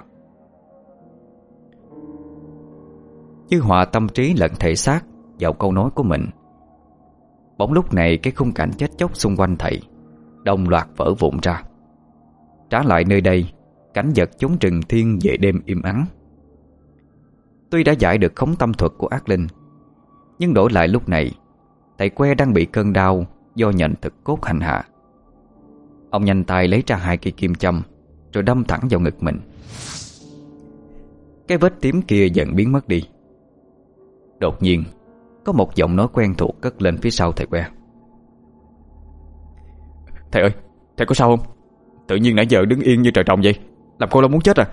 Speaker 1: Chứ hòa tâm trí lẫn thể xác vào câu nói của mình, Bỗng lúc này cái khung cảnh chết chóc xung quanh thầy đồng loạt vỡ vụn ra. Trả lại nơi đây cảnh vật chốn rừng thiên về đêm im ắng. Tuy đã giải được khống tâm thuật của ác linh, nhưng đổi lại lúc này thầy Que đang bị cơn đau do nhện thực cốt hành hạ. Ông nhanh tay lấy ra hai cây kim châm rồi đâm thẳng vào ngực mình. Cái vết tím kia dần biến mất đi. Đột nhiên có một giọng nói quen thuộc cất lên phía sau thầy Que.
Speaker 2: Thầy ơi, thầy có sao không? Tự nhiên nãy giờ đứng yên như trời trồng vậy, làm cô lo muốn chết à?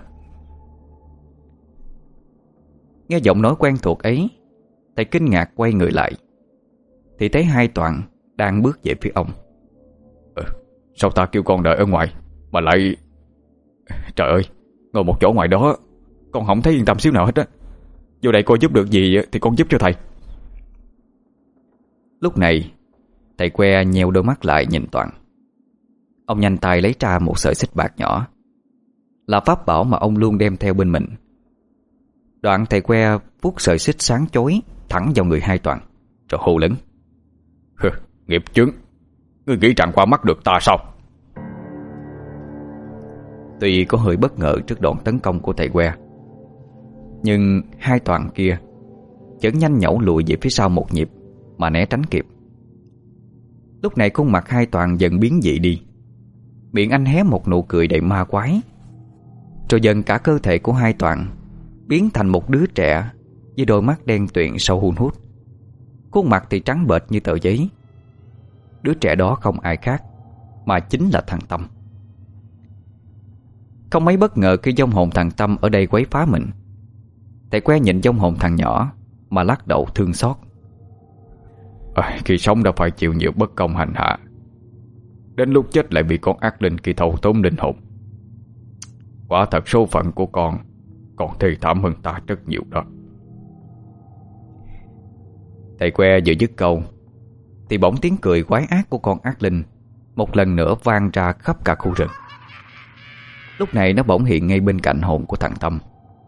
Speaker 1: Nghe giọng nói quen thuộc ấy, thầy kinh ngạc quay người lại thì thấy hai Toàn đang bước về phía ông.
Speaker 2: ừ, Sao ta kêu con đợi ở ngoài mà lại... Trời ơi, ngồi một chỗ ngoài đó con không thấy yên tâm xíu nào hết á. Vô đây coi giúp được gì thì con giúp cho thầy.
Speaker 1: Lúc này thầy Que nheo đôi mắt lại nhìn Toàn. Ông nhanh tay lấy ra một sợi xích bạc nhỏ, là pháp bảo mà ông luôn đem theo bên mình. Đoạn thầy Que vuốt sợi xích sáng chói thẳng vào người hai Toàn, rồi hô lớn:
Speaker 2: Hừ, nghiệp chướng, ngươi nghĩ rằng qua mắt được ta sao?
Speaker 1: Tuy có hơi bất ngờ trước đòn tấn công của thầy Que, nhưng hai Toàn kia chợt nhanh nhẩu lùi về phía sau một nhịp mà né tránh kịp. Lúc này khuôn mặt hai Toàn dần biến dị đi, miệng anh hé một nụ cười đầy ma quái. Rồi dần cả cơ thể của hai Toàn biến thành một đứa trẻ với đôi mắt đen tuyền sâu hun hút, khuôn mặt thì trắng bệch như tờ giấy. Đứa trẻ đó không ai khác mà chính là thằng Tâm. Không mấy bất ngờ khi vong hồn thằng Tâm ở đây quấy phá mình, thầy Que nhìn vong hồn thằng nhỏ mà lắc đầu thương xót.
Speaker 2: à, Khi sống đã phải chịu nhiều bất công hành hạ, đến lúc chết lại bị con ác linh kia thâu tóm linh hồn. Quả thật số phận của con còn thê thảm hơn ta rất nhiều đó.
Speaker 1: Thầy Que vừa dứt câu thì bỗng tiếng cười quái ác của con ác linh một lần nữa vang ra khắp cả khu rừng. Lúc này nó bỗng hiện ngay bên cạnh hồn của thằng Tâm.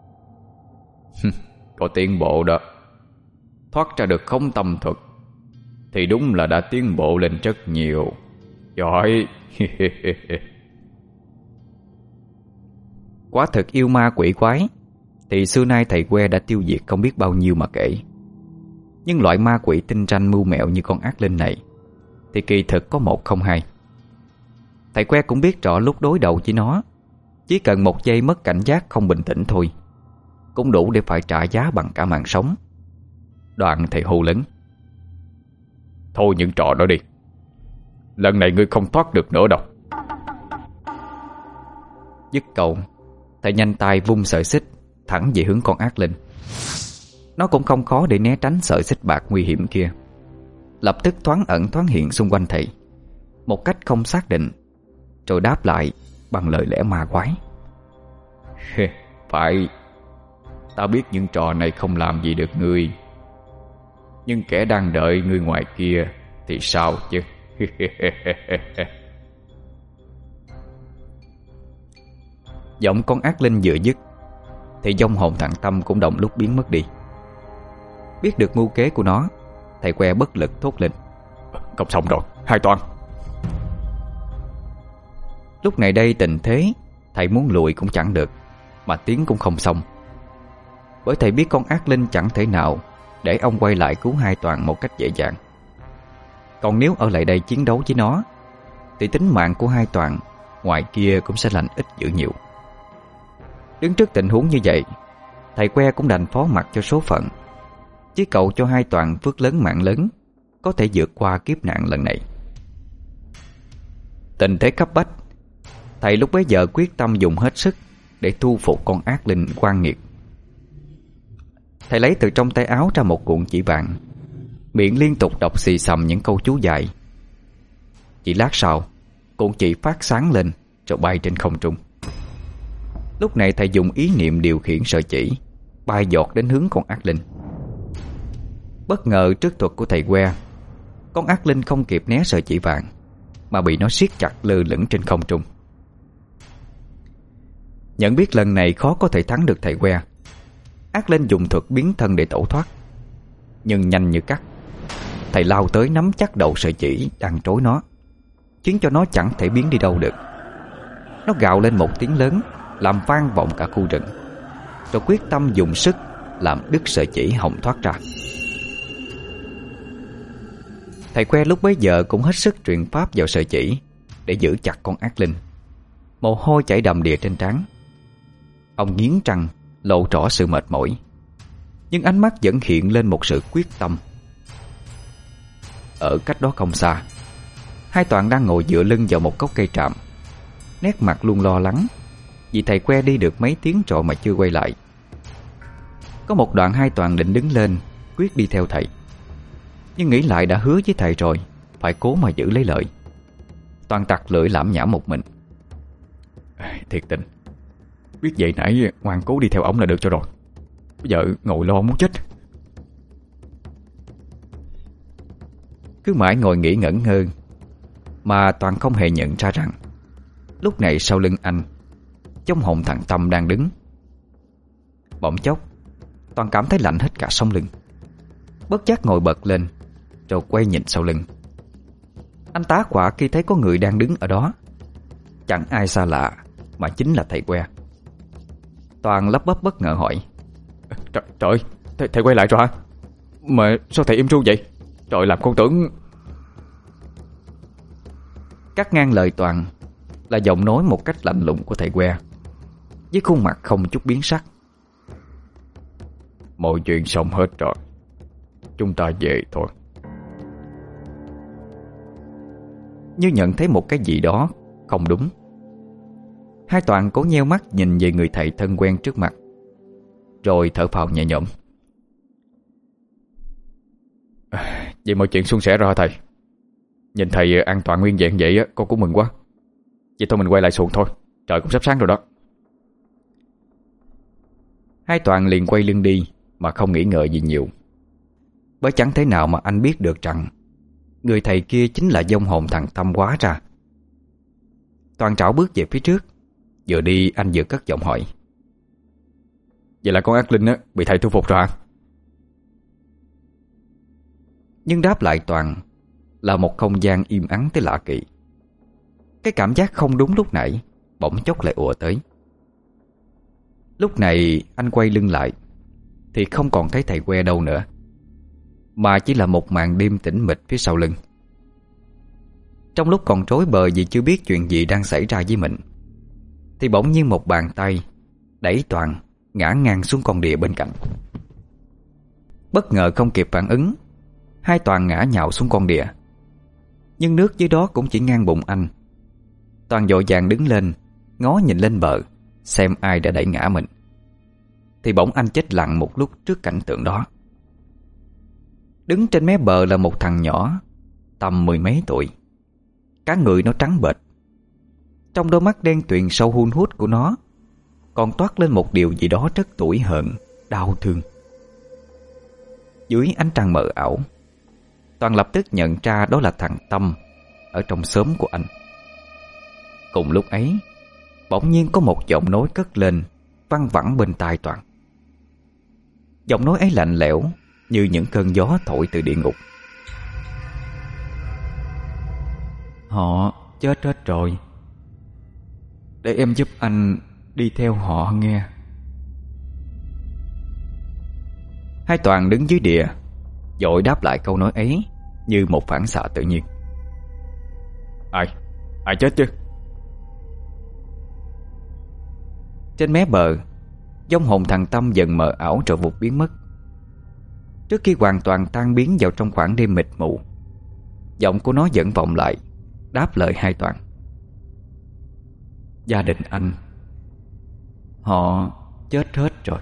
Speaker 2: Có tiến bộ đó. Thoát ra được khống tâm thuật thì đúng là đã tiến bộ lên rất nhiều. Giỏi.
Speaker 1: Quả thực yêu ma quỷ quái thì xưa nay thầy Que đã tiêu diệt không biết bao nhiêu mà kể. Nhưng loại ma quỷ tinh ranh mưu mẹo như con ác linh này thì kỳ thực có một không hai. Thầy Que cũng biết rõ lúc đối đầu với nó, chỉ cần một giây mất cảnh giác không bình tĩnh thôi cũng đủ để phải trả giá bằng cả mạng sống. Đoạn thầy hô lớn:
Speaker 2: Thôi những trò đó đi, lần này ngươi không thoát được nữa đâu.
Speaker 1: Dứt câu, thầy nhanh tay vung sợi xích thẳng về hướng con ác linh. Nó cũng không khó để né tránh sợi xích bạc nguy hiểm kia, lập tức thoáng ẩn thoáng hiện xung quanh thầy một cách không xác định, rồi đáp lại bằng lời lẽ ma quái:
Speaker 2: Phải, ta biết những trò này không làm gì được ngươi, nhưng kẻ đang đợi ngươi ngoài kia thì sao chứ?
Speaker 1: Giọng con ác linh vừa dứt thì vong hồn thằng Tâm cũng đồng lúc biến mất đi. Biết được mưu kế của nó, thầy Que bất lực thốt lên:
Speaker 2: Không xong rồi, hai Toàn.
Speaker 1: Lúc này đây tình thế thầy muốn lùi cũng chẳng được, mà tiến cũng không xong. Bởi thầy biết con ác linh chẳng thể nào để ông quay lại cứu hai Toàn một cách dễ dàng. Còn nếu ở lại đây chiến đấu với nó thì tính mạng của hai Toàn ngoài kia cũng sẽ lành ít dữ nhiều. Đứng trước tình huống như vậy, thầy Que cũng đành phó mặc cho số phận, chỉ cầu cho hai Toàn phước lớn mạng lớn, có thể vượt qua kiếp nạn lần này. Tình thế cấp bách, thầy lúc bấy giờ quyết tâm dùng hết sức để thu phục con ác linh oan nghiệt. Thầy lấy từ trong tay áo ra một cuộn chỉ vàng, miệng liên tục đọc xì xầm những câu chú dạy. Chỉ lát sau, cuộn chỉ phát sáng lên rồi bay trên không trung. Lúc này thầy dùng ý niệm điều khiển sợi chỉ bay giọt đến hướng con ác linh. Bất ngờ trước thuật của thầy Que, con ác linh không kịp né sợi chỉ vàng mà bị nó siết chặt lơ lửng trên không trung. Nhận biết lần này khó có thể thắng được thầy Que, ác linh dùng thuật biến thân để tẩu thoát. Nhưng nhanh như cắt, Thầy lao tới nắm chắc đầu sợi chỉ đang trói nó, khiến cho nó chẳng thể biến đi đâu được. Nó gào lên một tiếng lớn, làm vang vọng cả khu rừng, rồi quyết tâm dùng sức làm đứt sợi chỉ hòng thoát ra. Thầy Que lúc bấy giờ cũng hết sức truyền pháp vào sợi chỉ để giữ chặt con ác linh. Mồ hôi chảy đầm đìa trên trán. Ông nghiến răng, lộ rõ sự mệt mỏi, nhưng ánh mắt vẫn hiện lên một sự quyết tâm. Ở cách đó không xa, hai Toàn đang ngồi dựa lưng vào một gốc cây tràm, nét mặt luôn lo lắng vì thầy Que đi được mấy tiếng rồi mà chưa quay lại. Có một đoạn hai Toàn định đứng lên quyết đi theo thầy, nhưng nghĩ lại đã hứa với thầy rồi, phải cố mà giữ lấy lợi. Toàn tặc lưỡi lảm nhảm một mình. Thiệt tình, biết vậy nãy ngoan cố đi theo ổng là được cho rồi. Bây giờ ngồi lo muốn chết. Cứ mãi ngồi nghĩ ngẩn ngơ mà Toàn không hề nhận ra rằng lúc này sau lưng anh, trong hồn thằng Tâm đang đứng. Bỗng chốc Toàn cảm thấy lạnh hết cả sống lưng, bất giác ngồi bật lên, rồi quay nhìn sau lưng. Anh tá hỏa khi thấy có người đang đứng ở đó, chẳng ai xa lạ mà chính là thầy Que. Toàn lắp bắp bất ngờ hỏi: Trời, trời thầy, thầy quay lại rồi hả? Mà sao thầy im ru vậy? Trời, làm con tưởng... Cắt ngang lời Toàn là giọng nói một cách lạnh lùng của thầy Que, với khuôn mặt không chút biến sắc. Mọi chuyện xong hết rồi, chúng ta về thôi. Như nhận thấy một cái gì đó không đúng, hai Toàn cố nheo mắt nhìn về người thầy thân quen trước mặt, rồi thở phào nhẹ nhõm. À, vậy mọi chuyện suôn sẻ rồi hả thầy? Nhìn thầy an toàn nguyên vẹn vậy con cũng mừng quá. Vậy thôi mình quay lại xuồng thôi, trời cũng sắp sáng rồi đó. Hai Toàn liền quay lưng đi mà không nghĩ ngợi gì nhiều, bởi chẳng thể nào mà anh biết được rằng người thầy kia chính là vong hồn thằng Tâm hóa ra. Toàn trảo bước về phía trước, vừa đi anh vừa cất giọng hỏi: Vậy là con ác linh á bị thầy thu phục rồi hả? Nhưng đáp lại Toàn là một không gian im ắng tới lạ kỳ. Cái cảm giác không đúng lúc nãy bỗng chốc lại ùa tới. Lúc này anh quay lưng lại thì không còn thấy thầy Que đâu nữa, mà chỉ là một màn đêm tĩnh mịch phía sau lưng. Trong lúc còn rối bời vì chưa biết chuyện gì đang xảy ra với mình, thì bỗng nhiên một bàn tay đẩy Toàn ngã ngang xuống con đìa bên cạnh. Bất ngờ không kịp phản ứng, hai Toàn ngã nhào xuống con đìa. Nhưng nước dưới đó cũng chỉ ngang bụng anh. Toàn vội vàng đứng lên, ngó nhìn lên bờ xem ai đã đẩy ngã mình. Thì bỗng anh chết lặng một lúc trước cảnh tượng đó. Đứng trên mé bờ là một thằng nhỏ tầm mười mấy tuổi. Cả người nó trắng bệch, trong đôi mắt đen tuyền sâu hun hút của nó còn toát lên một điều gì đó rất tủi hờn, đau thương. Dưới ánh trăng mờ ảo, Toàn lập tức nhận ra đó là thằng Tâm ở trong xóm của anh. Cùng lúc ấy, bỗng nhiên có một giọng nói cất lên văng vẳng bên tai Toàn. Giọng nói ấy lạnh lẽo như những cơn gió thổi từ địa ngục. Họ chết hết rồi, để em giúp anh đi theo họ nghe. Hai Toàn đứng dưới địa vội đáp lại câu nói ấy như một phản xạ tự nhiên. Ai? Ai chết chứ? Trên mé bờ, vong hồn thằng Tâm dần mờ ảo rồi vụt biến mất. Trước khi hoàn toàn tan biến vào trong khoảng đêm mịt mù, giọng của nó vẫn vọng lại, đáp lời hai Toàn. Gia đình anh, họ chết hết rồi.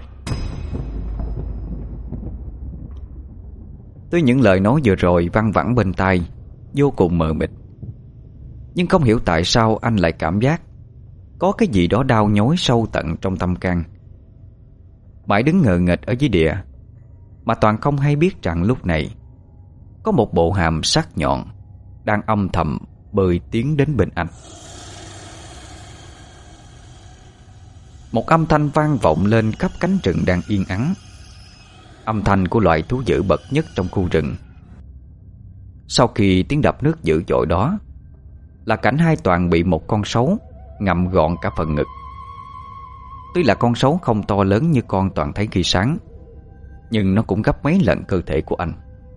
Speaker 1: Tuy những lời nói vừa rồi văng vẳng bên tai vô cùng mờ mịt, nhưng không hiểu tại sao anh lại cảm giác có cái gì đó đau nhói sâu tận trong tâm can. Mãi đứng ngờ nghệch ở dưới địa mà Toàn không hay biết rằng lúc này có một bộ hàm sắc nhọn đang âm thầm bơi tiến đến bên anh. Một âm thanh vang vọng lên khắp cánh rừng đang yên ắng, âm thanh của loài thú dữ bậc nhất trong khu rừng. Sau khi tiếng đập nước dữ dội đó là cảnh hai Toàn bị một con sấu ngậm gọn cả phần ngực. Tuy là con sấu không to lớn như con Toàn thấy khi sáng, nhưng nó cũng gấp mấy lần cơ thể của anh.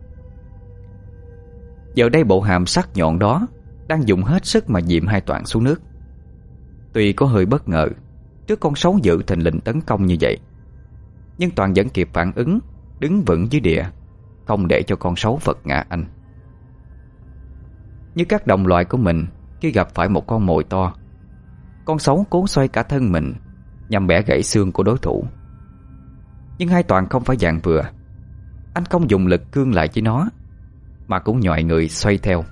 Speaker 1: Giờ đây bộ hàm sắc nhọn đó đang dùng hết sức mà dìm hai Toàn xuống nước. Tuy có hơi bất ngờ trước con sấu dữ thình lình tấn công như vậy, nhưng Toàn vẫn kịp phản ứng, đứng vững dưới địa, không để cho con sấu vật ngã anh. Như các đồng loại của mình khi gặp phải một con mồi to, con sấu cố xoay cả thân mình nhằm bẻ gãy xương của đối thủ. Nhưng hai Toàn không phải dạng vừa. Anh không dùng lực cương lại với nó, mà cũng nhòi người xoay theo.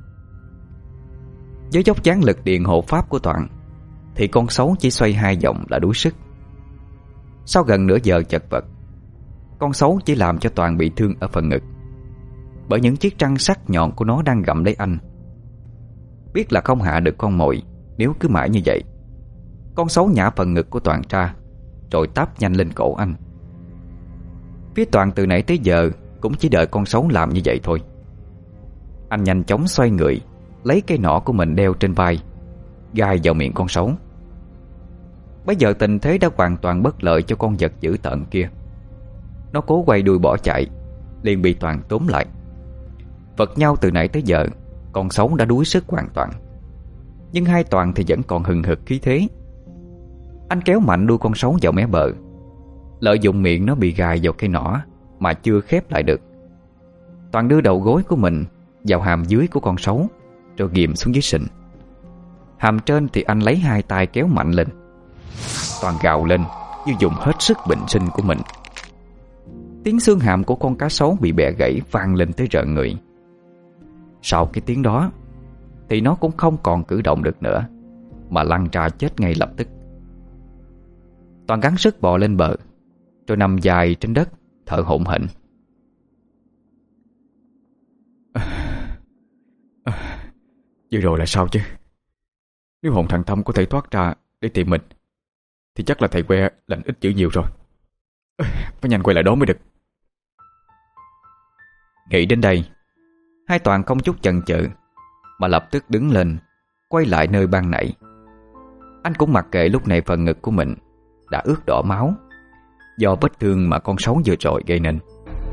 Speaker 1: Với dốc dáng lực điện hộ pháp của Toàn thì con sấu chỉ xoay hai vòng là đuối sức. Sau gần nửa giờ chật vật, con sấu chỉ làm cho Toàn bị thương ở phần ngực, bởi những chiếc răng sắc nhọn của nó đang gặm lấy anh. Biết là không hạ được con mồi nếu cứ mãi như vậy, con sấu nhả phần ngực của Toàn ra, rồi táp nhanh lên cổ anh. Phía Toàn từ nãy tới giờ cũng chỉ đợi con sấu làm như vậy thôi. Anh nhanh chóng xoay người, lấy cây nỏ của mình đeo trên vai, gai vào miệng con sấu. Bây giờ tình thế đã hoàn toàn bất lợi cho con vật dữ tợn kia. Nó cố quay đuôi bỏ chạy, liền bị Toàn túm lại. Vật nhau từ nãy tới giờ, con sấu đã đuối sức hoàn toàn, nhưng hai Toàn thì vẫn còn hừng hực khí thế. Anh kéo mạnh đuôi con sấu vào mé bờ, lợi dụng miệng nó bị gài vào cây nỏ mà chưa khép lại được. Toàn đưa đầu gối của mình vào hàm dưới của con sấu, rồi ghìm xuống dưới sình. Hàm trên thì anh lấy hai tay kéo mạnh lên. Toàn gào lên như dùng hết sức bình sinh của mình. Tiếng xương hàm của con cá sấu bị bẻ gãy vang lên tới rợn người. Sau cái tiếng đó thì nó cũng không còn cử động được nữa, mà lăn ra chết ngay lập tức. Toàn gắng sức bò lên bờ, rồi nằm dài trên đất thở hổn hển.
Speaker 2: Vừa rồi là sao chứ? Nếu hồn thằng Thâm có thể thoát ra để tìm mình thì chắc là thầy que lành ít dữ nhiều rồi. Phải nhanh quay lại đó mới được.
Speaker 1: Nghĩ đến đây, hai Toàn không chút chần chừ mà lập tức đứng lên, quay lại nơi ban nãy. Anh cũng mặc kệ lúc này phần ngực của mình đã ướt đỏ máu do vết thương mà con sấu vừa rồi gây nên.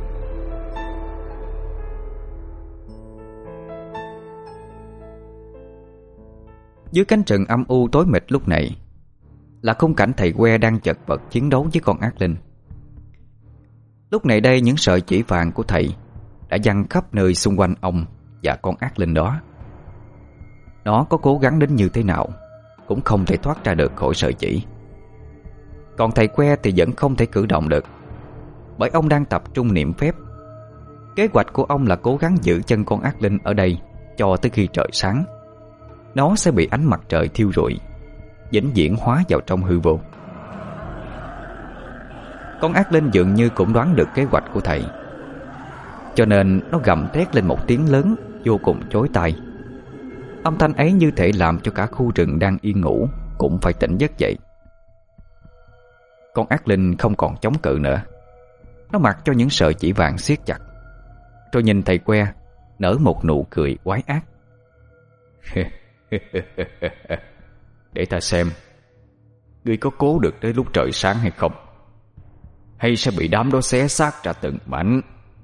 Speaker 1: Dưới cánh rừng âm u tối mịt lúc này là khung cảnh thầy que đang chật vật chiến đấu với con ác linh. Lúc này đây những sợi chỉ vàng của thầy đã giăng khắp nơi xung quanh ông và con ác linh đó. Nó có cố gắng đến như thế nào cũng không thể thoát ra được khỏi sợi chỉ. Còn thầy que thì vẫn không thể cử động được, bởi ông đang tập trung niệm phép. Kế hoạch của ông là cố gắng giữ chân con ác linh ở đây cho tới khi trời sáng. Nó sẽ bị ánh mặt trời thiêu rụi, vĩnh viễn hóa vào trong hư vô. Con ác linh dường như cũng đoán được kế hoạch của thầy, cho nên nó gầm thét lên một tiếng lớn vô cùng chói tai. Âm thanh ấy như thể làm cho cả khu rừng đang yên ngủ cũng phải tỉnh giấc dậy. Con ác linh không còn chống cự nữa. Nó mặc cho những sợi chỉ vàng siết chặt, rồi nhìn thầy que nở một nụ cười quái ác.
Speaker 2: Để ta xem ngươi có cố được tới lúc trời sáng hay không, hay sẽ bị đám đó xé xác ra từng mảnh.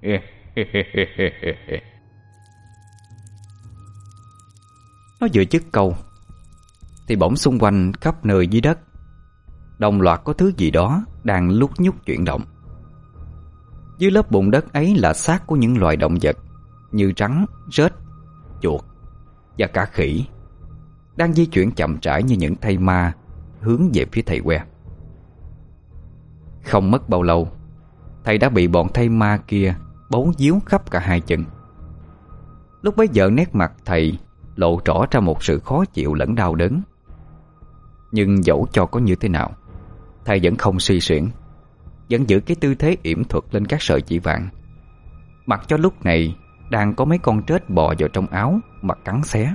Speaker 1: Nó vừa dứt câu thì bỗng xung quanh khắp nơi dưới đất đồng loạt có thứ gì đó đang lúc nhúc chuyển động. Dưới lớp bùn đất ấy là xác của những loài động vật như rắn, rết, chuột và cả khỉ, đang di chuyển chậm rãi như những thây ma hướng về phía thầy que. Không mất bao lâu, thầy đã bị bọn thây ma kia bấu díu khắp cả hai chân. Lúc bấy giờ nét mặt thầy lộ rõ ra một sự khó chịu lẫn đau đớn. Nhưng dẫu cho có như thế nào, thầy vẫn không suy xuyển, vẫn giữ cái tư thế yểm thuật lên các sợi chỉ vàng, mặc cho lúc này đang có mấy con trết bò vào trong áo mà cắn xé.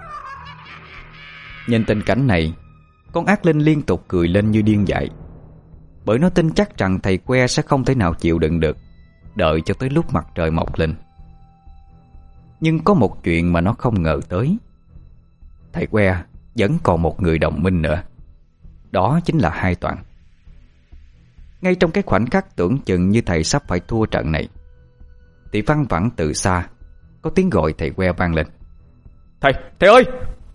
Speaker 1: Nhìn tình cảnh này, con ác linh liên tục cười lên như điên dại, bởi nó tin chắc rằng thầy que sẽ không thể nào chịu đựng được, đợi cho tới lúc mặt trời mọc lên. Nhưng có một chuyện mà nó không ngờ tới. Thầy Que vẫn còn một người đồng minh nữa. Đó chính là Hai Toàn. Ngay trong cái khoảnh khắc tưởng chừng như thầy sắp phải thua trận này, thì văng vẳng từ xa có tiếng gọi thầy Que vang lên.
Speaker 2: Thầy, thầy ơi!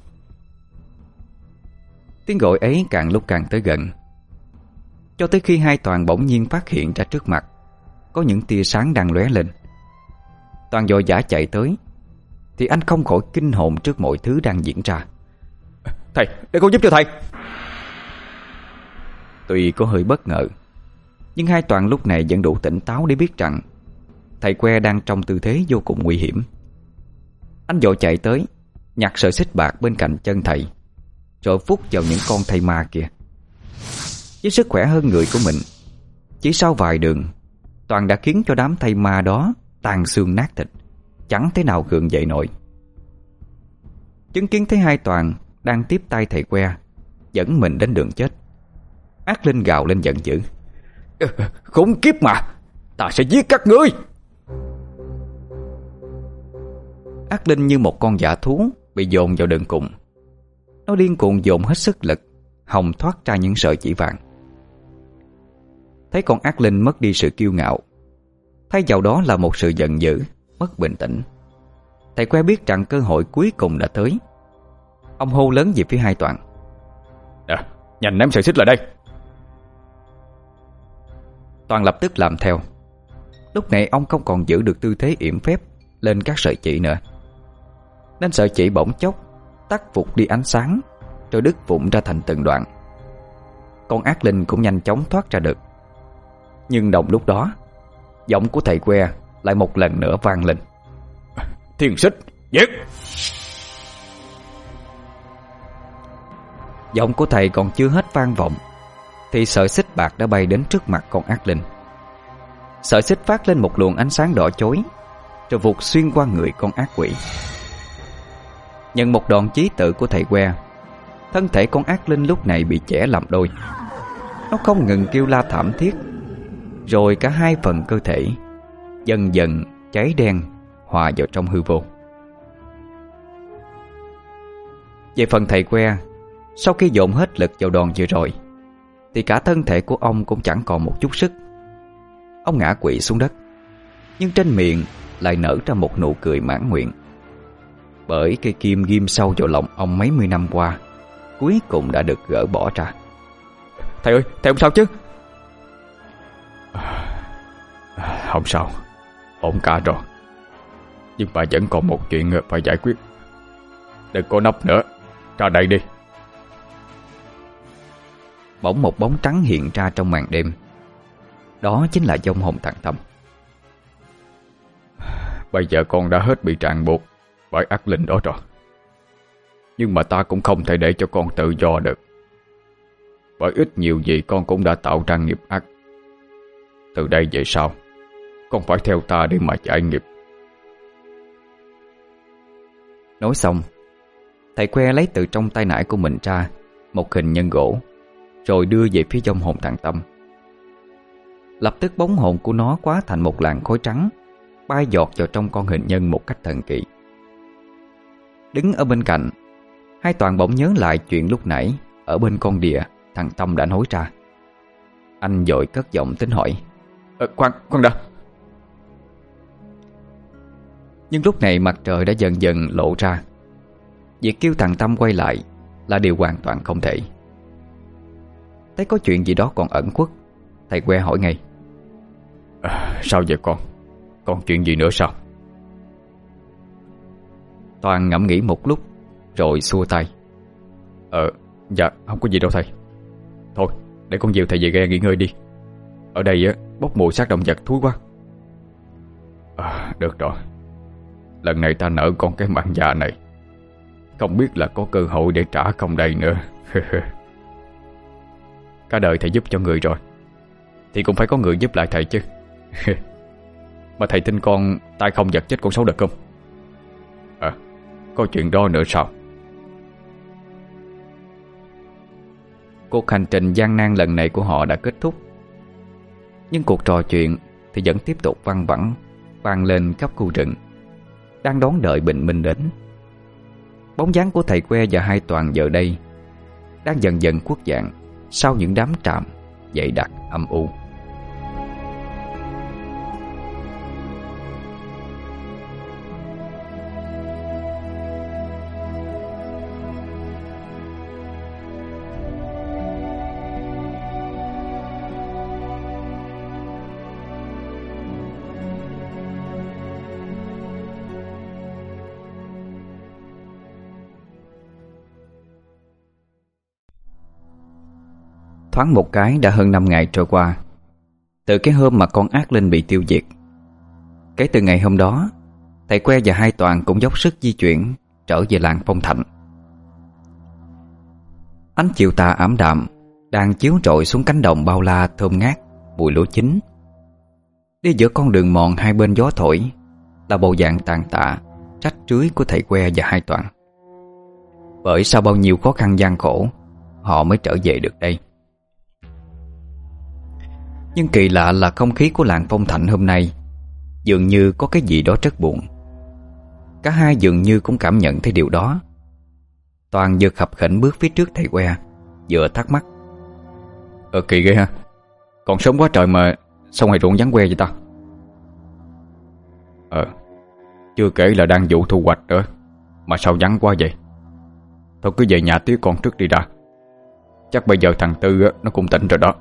Speaker 1: Tiếng gọi ấy càng lúc càng tới gần, cho tới khi Hai Toàn bỗng nhiên phát hiện ra trước mặt có những tia sáng đang lóe lên. Toàn vội vã chạy tới, thì anh không khỏi kinh hồn trước mọi thứ đang diễn ra.
Speaker 2: Thầy, để con giúp cho thầy.
Speaker 1: Tuy có hơi bất ngờ, nhưng Hai Toàn lúc này vẫn đủ tỉnh táo để biết rằng thầy Que đang trong tư thế vô cùng nguy hiểm. Anh vội chạy tới, nhặt sợi xích bạc bên cạnh chân thầy, rồi phút vào những con thây ma kia. Với sức khỏe hơn người của mình, chỉ sau vài đường, Toàn đã khiến cho đám thây ma đó tàn xương nát thịt, chẳng thể nào gượng dậy nổi. Chứng kiến thấy Hai Toàn đang tiếp tay thầy Que dẫn mình đến đường chết, Ác Linh gào lên giận dữ.
Speaker 2: Khốn kiếp mà, ta sẽ giết các ngươi!
Speaker 1: Ác Linh như một con dã thú bị dồn vào đường cùng. Nó điên cuồng dồn hết sức lực, hòng thoát ra những sợi chỉ vàng. Thấy con Ác Linh mất đi sự kiêu ngạo, thay vào đó là một sự giận dữ, mất bình tĩnh, thầy Que biết rằng cơ hội cuối cùng đã tới. Ông hô lớn về phía Hai Toàn.
Speaker 2: À, nhanh ném sợi xích lại đây!
Speaker 1: Toàn lập tức làm theo. Lúc này ông không còn giữ được tư thế yểm phép lên các sợi chỉ nữa, nên sợi chỉ bỗng chốc tắt vụt đi ánh sáng, rồi đứt vụn ra thành từng đoạn. Con Ác Linh cũng nhanh chóng thoát ra được. Nhưng đồng lúc đó, giọng của thầy Que lại một lần nữa vang lên.
Speaker 2: Thiên xích, giết!
Speaker 1: Giọng của thầy còn chưa hết vang vọng, thì sợi xích bạc đã bay đến trước mặt con Ác Linh. Sợi xích phát lên một luồng ánh sáng đỏ chói, rồi vụt xuyên qua người con ác quỷ. Nhận một đòn chí tử của thầy Que, thân thể con Ác Linh lúc này bị chẻ làm đôi. Nó không ngừng kêu la thảm thiết, rồi cả hai phần cơ thể dần dần cháy đen, hòa vào trong hư vô. Về phần thầy Que, sau khi dồn hết lực vào đòn vừa rồi, thì cả thân thể của ông cũng chẳng còn một chút sức. Ông ngã quỵ xuống đất, nhưng trên miệng lại nở ra một nụ cười mãn nguyện. Bởi cây kim ghim sâu vào lòng ông mấy mươi năm qua cuối cùng đã được gỡ bỏ ra.
Speaker 2: Thầy ơi, thầy không sao chứ? Không sao, ổn cả rồi. Nhưng mà vẫn còn một chuyện phải giải quyết. Đừng có nấp nữa, ra đây đi.
Speaker 1: Bỗng một bóng trắng hiện ra trong màn đêm. Đó chính là vong hồn thằng Tâm.
Speaker 2: Bây giờ con đã hết bị ràng buộc bởi ác linh đó rồi. Nhưng mà ta cũng không thể để cho con tự do được. Bởi ít nhiều gì con cũng đã tạo ra nghiệp ác. Từ đây về sau, con phải theo ta để mà giải nghiệp.
Speaker 1: Nói xong, thầy Que lấy từ trong tay nải của mình ra một hình nhân gỗ, rồi đưa về phía vong hồn thằng Tâm. Lập tức bóng hồn của nó hóa thành một làn khói trắng, bay giọt vào trong con hình nhân một cách thần kỳ. Đứng ở bên cạnh, Hai Toàn bỗng nhớ lại chuyện lúc nãy ở bên con đìa thằng Tâm đã nói ra. Anh vội cất giọng tính hỏi.
Speaker 2: Ờ, khoan, khoan đã.
Speaker 1: Nhưng lúc này mặt trời đã dần dần lộ ra. Việc kêu thằng Tâm quay lại là điều hoàn toàn không thể. Thấy có chuyện gì đó còn ẩn khuất, thầy Que hỏi ngay.
Speaker 2: À, sao vậy con? Còn chuyện gì nữa sao?
Speaker 1: Toàn ngẫm nghĩ một lúc rồi xua tay.
Speaker 2: Ờ, dạ, không có gì đâu thầy. Thôi, để con dìu thầy về ghe nghỉ ngơi đi. Ở đây á, bốc mùi xác động vật thúi quá. À, được rồi. Lần này ta nợ con cái mạng già này, không biết là có cơ hội để trả không đây nữa. Cả đời thầy giúp cho người rồi, thì cũng phải có người giúp lại thầy chứ. Mà thầy tin con tay không giật chết con sấu được không? À, có chuyện đó nữa sao?
Speaker 1: Cuộc hành trình gian nan lần này của họ đã kết thúc. Nhưng cuộc trò chuyện thì vẫn tiếp tục văng vẳng vang lên khắp khu rừng. đang đón đợi bình minh đến. Bóng dáng của thầy Que và hai Toàn giờ đây đang dần dần khuất dạng sau những đám tràm dày đặc âm u. Thoáng một cái đã hơn năm ngày trôi qua từ cái hôm mà con ác linh bị tiêu diệt. Kể từ ngày hôm đó, thầy Que và hai Toàn cũng dốc sức di chuyển trở về làng Phong Thạnh. Ánh chiều tà ảm đạm đang chiếu rọi xuống cánh đồng bao la thơm ngát mùi lúa chín. Đi giữa con đường mòn hai bên gió thổi là bộ dạng tàn tạ trách trưới của thầy Que và hai Toàn. Bởi sau bao nhiêu khó khăn gian khổ, họ mới trở về được đây. Nhưng kỳ lạ là không khí của làng Phong Thạnh hôm nay dường như có cái gì đó rất buồn. Cả hai dường như cũng cảm nhận thấy điều đó. Toàn vừa khập khểnh bước phía trước thầy Que, vừa thắc mắc: Ờ kỳ ghê ha, còn sớm quá trời mà sao ngoài ruộng vắng que vậy ta? Ờ, chưa kể là đang vụ thu hoạch nữa mà sao vắng quá vậy? Thôi cứ về nhà tía con trước đi đã. Chắc bây giờ thằng Tư nó cũng tỉnh rồi đó.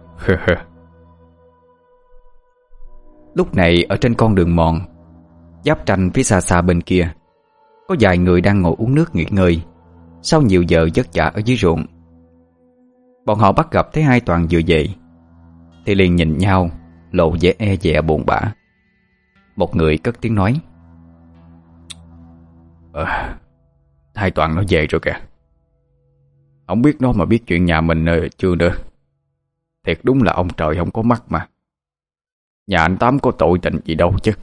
Speaker 1: Lúc này ở trên con đường mòn giáp ranh phía xa xa bên kia, có vài người đang ngồi uống nước nghỉ ngơi sau nhiều giờ vất vả ở dưới ruộng. Bọn họ bắt gặp thấy hai Toàn vừa về thì liền nhìn nhau, lộ vẻ e dè buồn bã. Một người cất tiếng nói: Ờ, hai Toàn nó về rồi kìa. Không biết nó mà biết chuyện nhà mình chưa nữa. Thiệt đúng là ông trời không có mắt mà. Nhà anh Tám có tội tình gì đâu chứ.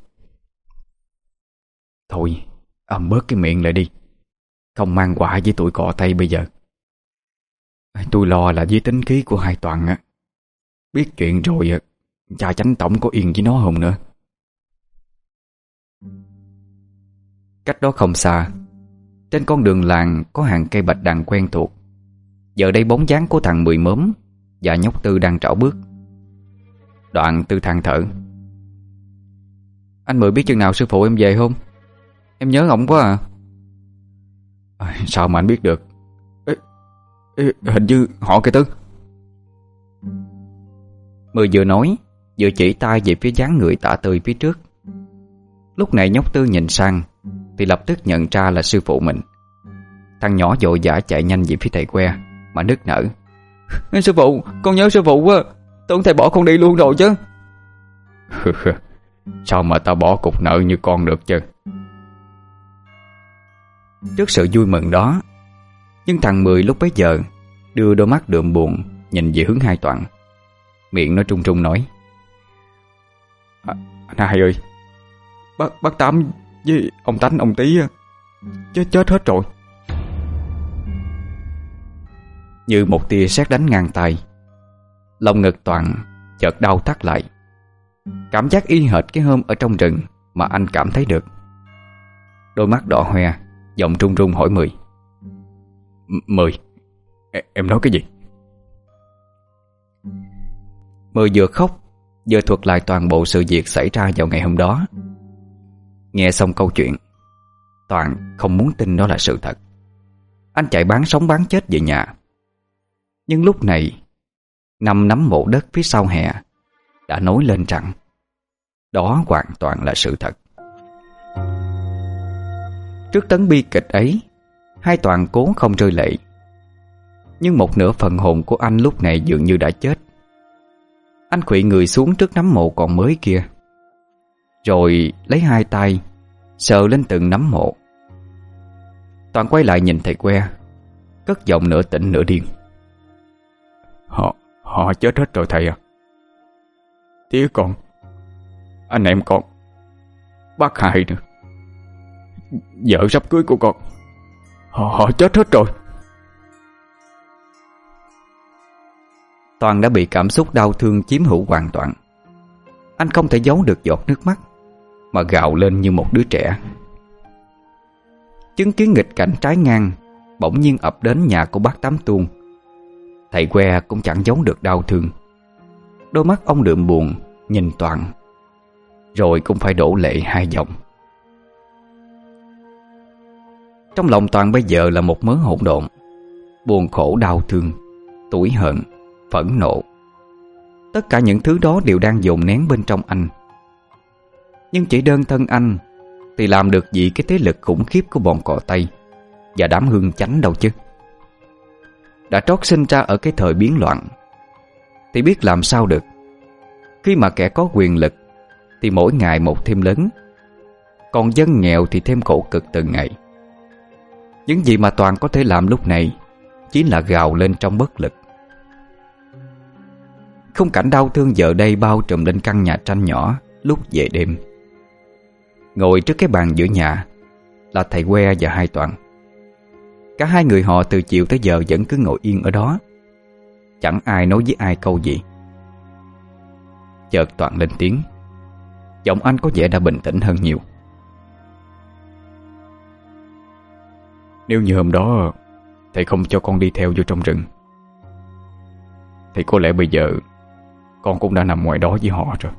Speaker 1: Thôi, ầm bớt cái miệng lại đi, không mang họa với tụi cọ tay bây giờ. Tôi lo là với tính khí của hai Toàn á, biết chuyện rồi cha chánh tổng có yên với nó không nữa. Cách đó không xa, trên con đường làng có hàng cây bạch đàn quen thuộc. Giờ đây bóng dáng của thằng Mười Mớm và nhóc Tư đang trảo bước. Đoạn Tư than thở: Anh Mười biết chừng nào sư phụ em về không? Em nhớ ổng quá à. À, sao mà anh biết được? Ê, ê, hình như họ kìa Tư. Mười vừa nói vừa chỉ tay về phía dáng người tả tơi phía trước. Lúc này nhóc Tư nhìn sang thì lập tức nhận ra là sư phụ mình. Thằng nhỏ vội vã chạy nhanh về phía thầy Que mà nức nở: Sư phụ, con nhớ sư phụ quá. Tưởng thầy bỏ con đi luôn rồi chứ. Sao mà tao bỏ cục nợ như con được chứ? Trước sự vui mừng đó, nhưng thằng Mười lúc bấy giờ đưa đôi mắt đượm buồn nhìn về hướng hai Toàn. Miệng nó trung trung nói: à, Anh hai ơi, Bác, bác Tám với ông Tánh ông Tí chết chết hết rồi. Như một tia sét đánh ngang tay, lòng ngực Toàn chợt đau thắt lại. Cảm giác y hệt cái hôm ở trong rừng mà anh cảm thấy được. Đôi mắt đỏ hoe, giọng run run hỏi Mười: Mười, em nói cái gì? Mười vừa khóc vừa thuật lại toàn bộ sự việc xảy ra vào ngày hôm đó. Nghe xong câu chuyện, Toàn không muốn tin đó là sự thật. Anh chạy bán sống bán chết về nhà. Nhưng lúc này, năm nắm mộ đất phía sau hè đã nối lên rằng đó hoàn toàn là sự thật. Trước tấn bi kịch ấy, hai Toàn cố không rơi lệ. Nhưng một nửa phần hồn của anh lúc này dường như đã chết. Anh khuỵu người xuống trước nắm mộ còn mới kia, rồi lấy hai tay sờ lên từng nắm mộ. Toàn quay lại nhìn thầy Que, cất giọng nửa tỉnh nửa điên: Họ, họ chết hết rồi thầy à? Tía con, anh em con, bác Hai nữa, vợ sắp cưới của con, Họ, họ chết hết rồi. Toàn đã bị cảm xúc đau thương chiếm hữu hoàn toàn. Anh không thể giấu được giọt nước mắt, mà gào lên như một đứa trẻ: Chứng kiến nghịch cảnh trái ngang bỗng nhiên ập đến nhà của bác Tám Tuôn, thầy Que cũng chẳng giấu được đau thương. Đôi mắt ông đượm buồn nhìn Toàn, rồi cũng phải đổ lệ hai dòng. Trong lòng Toàn bây giờ là một mớ hỗn độn, buồn khổ, đau thương, tủi hận, phẫn nộ. Tất cả những thứ đó đều đang dồn nén bên trong anh. Nhưng chỉ đơn thân anh thì làm được gì cái thế lực khủng khiếp của bọn cò Tây và đám Hương Chánh đâu chứ. Đã trót sinh ra ở cái thời biến loạn thì biết làm sao được. Khi mà kẻ có quyền lực thì mỗi ngày một thêm lớn, còn dân nghèo thì thêm khổ cực từng ngày. Những gì mà Toàn có thể làm lúc này chỉ là gào lên trong bất lực. Khung cảnh đau thương giờ đây bao trùm lên căn nhà tranh nhỏ lúc về đêm. Ngồi trước cái bàn giữa nhà là thầy Que và hai Toàn. Cả hai người họ từ chiều tới giờ vẫn cứ ngồi yên ở đó, chẳng ai nói với ai câu gì. Chợt Toàn lên tiếng. Giọng anh có vẻ đã bình tĩnh hơn nhiều.
Speaker 2: Nếu như hôm đó thầy không cho con đi theo vô trong rừng thì có lẽ bây giờ con cũng đã nằm ngoài đó với họ rồi.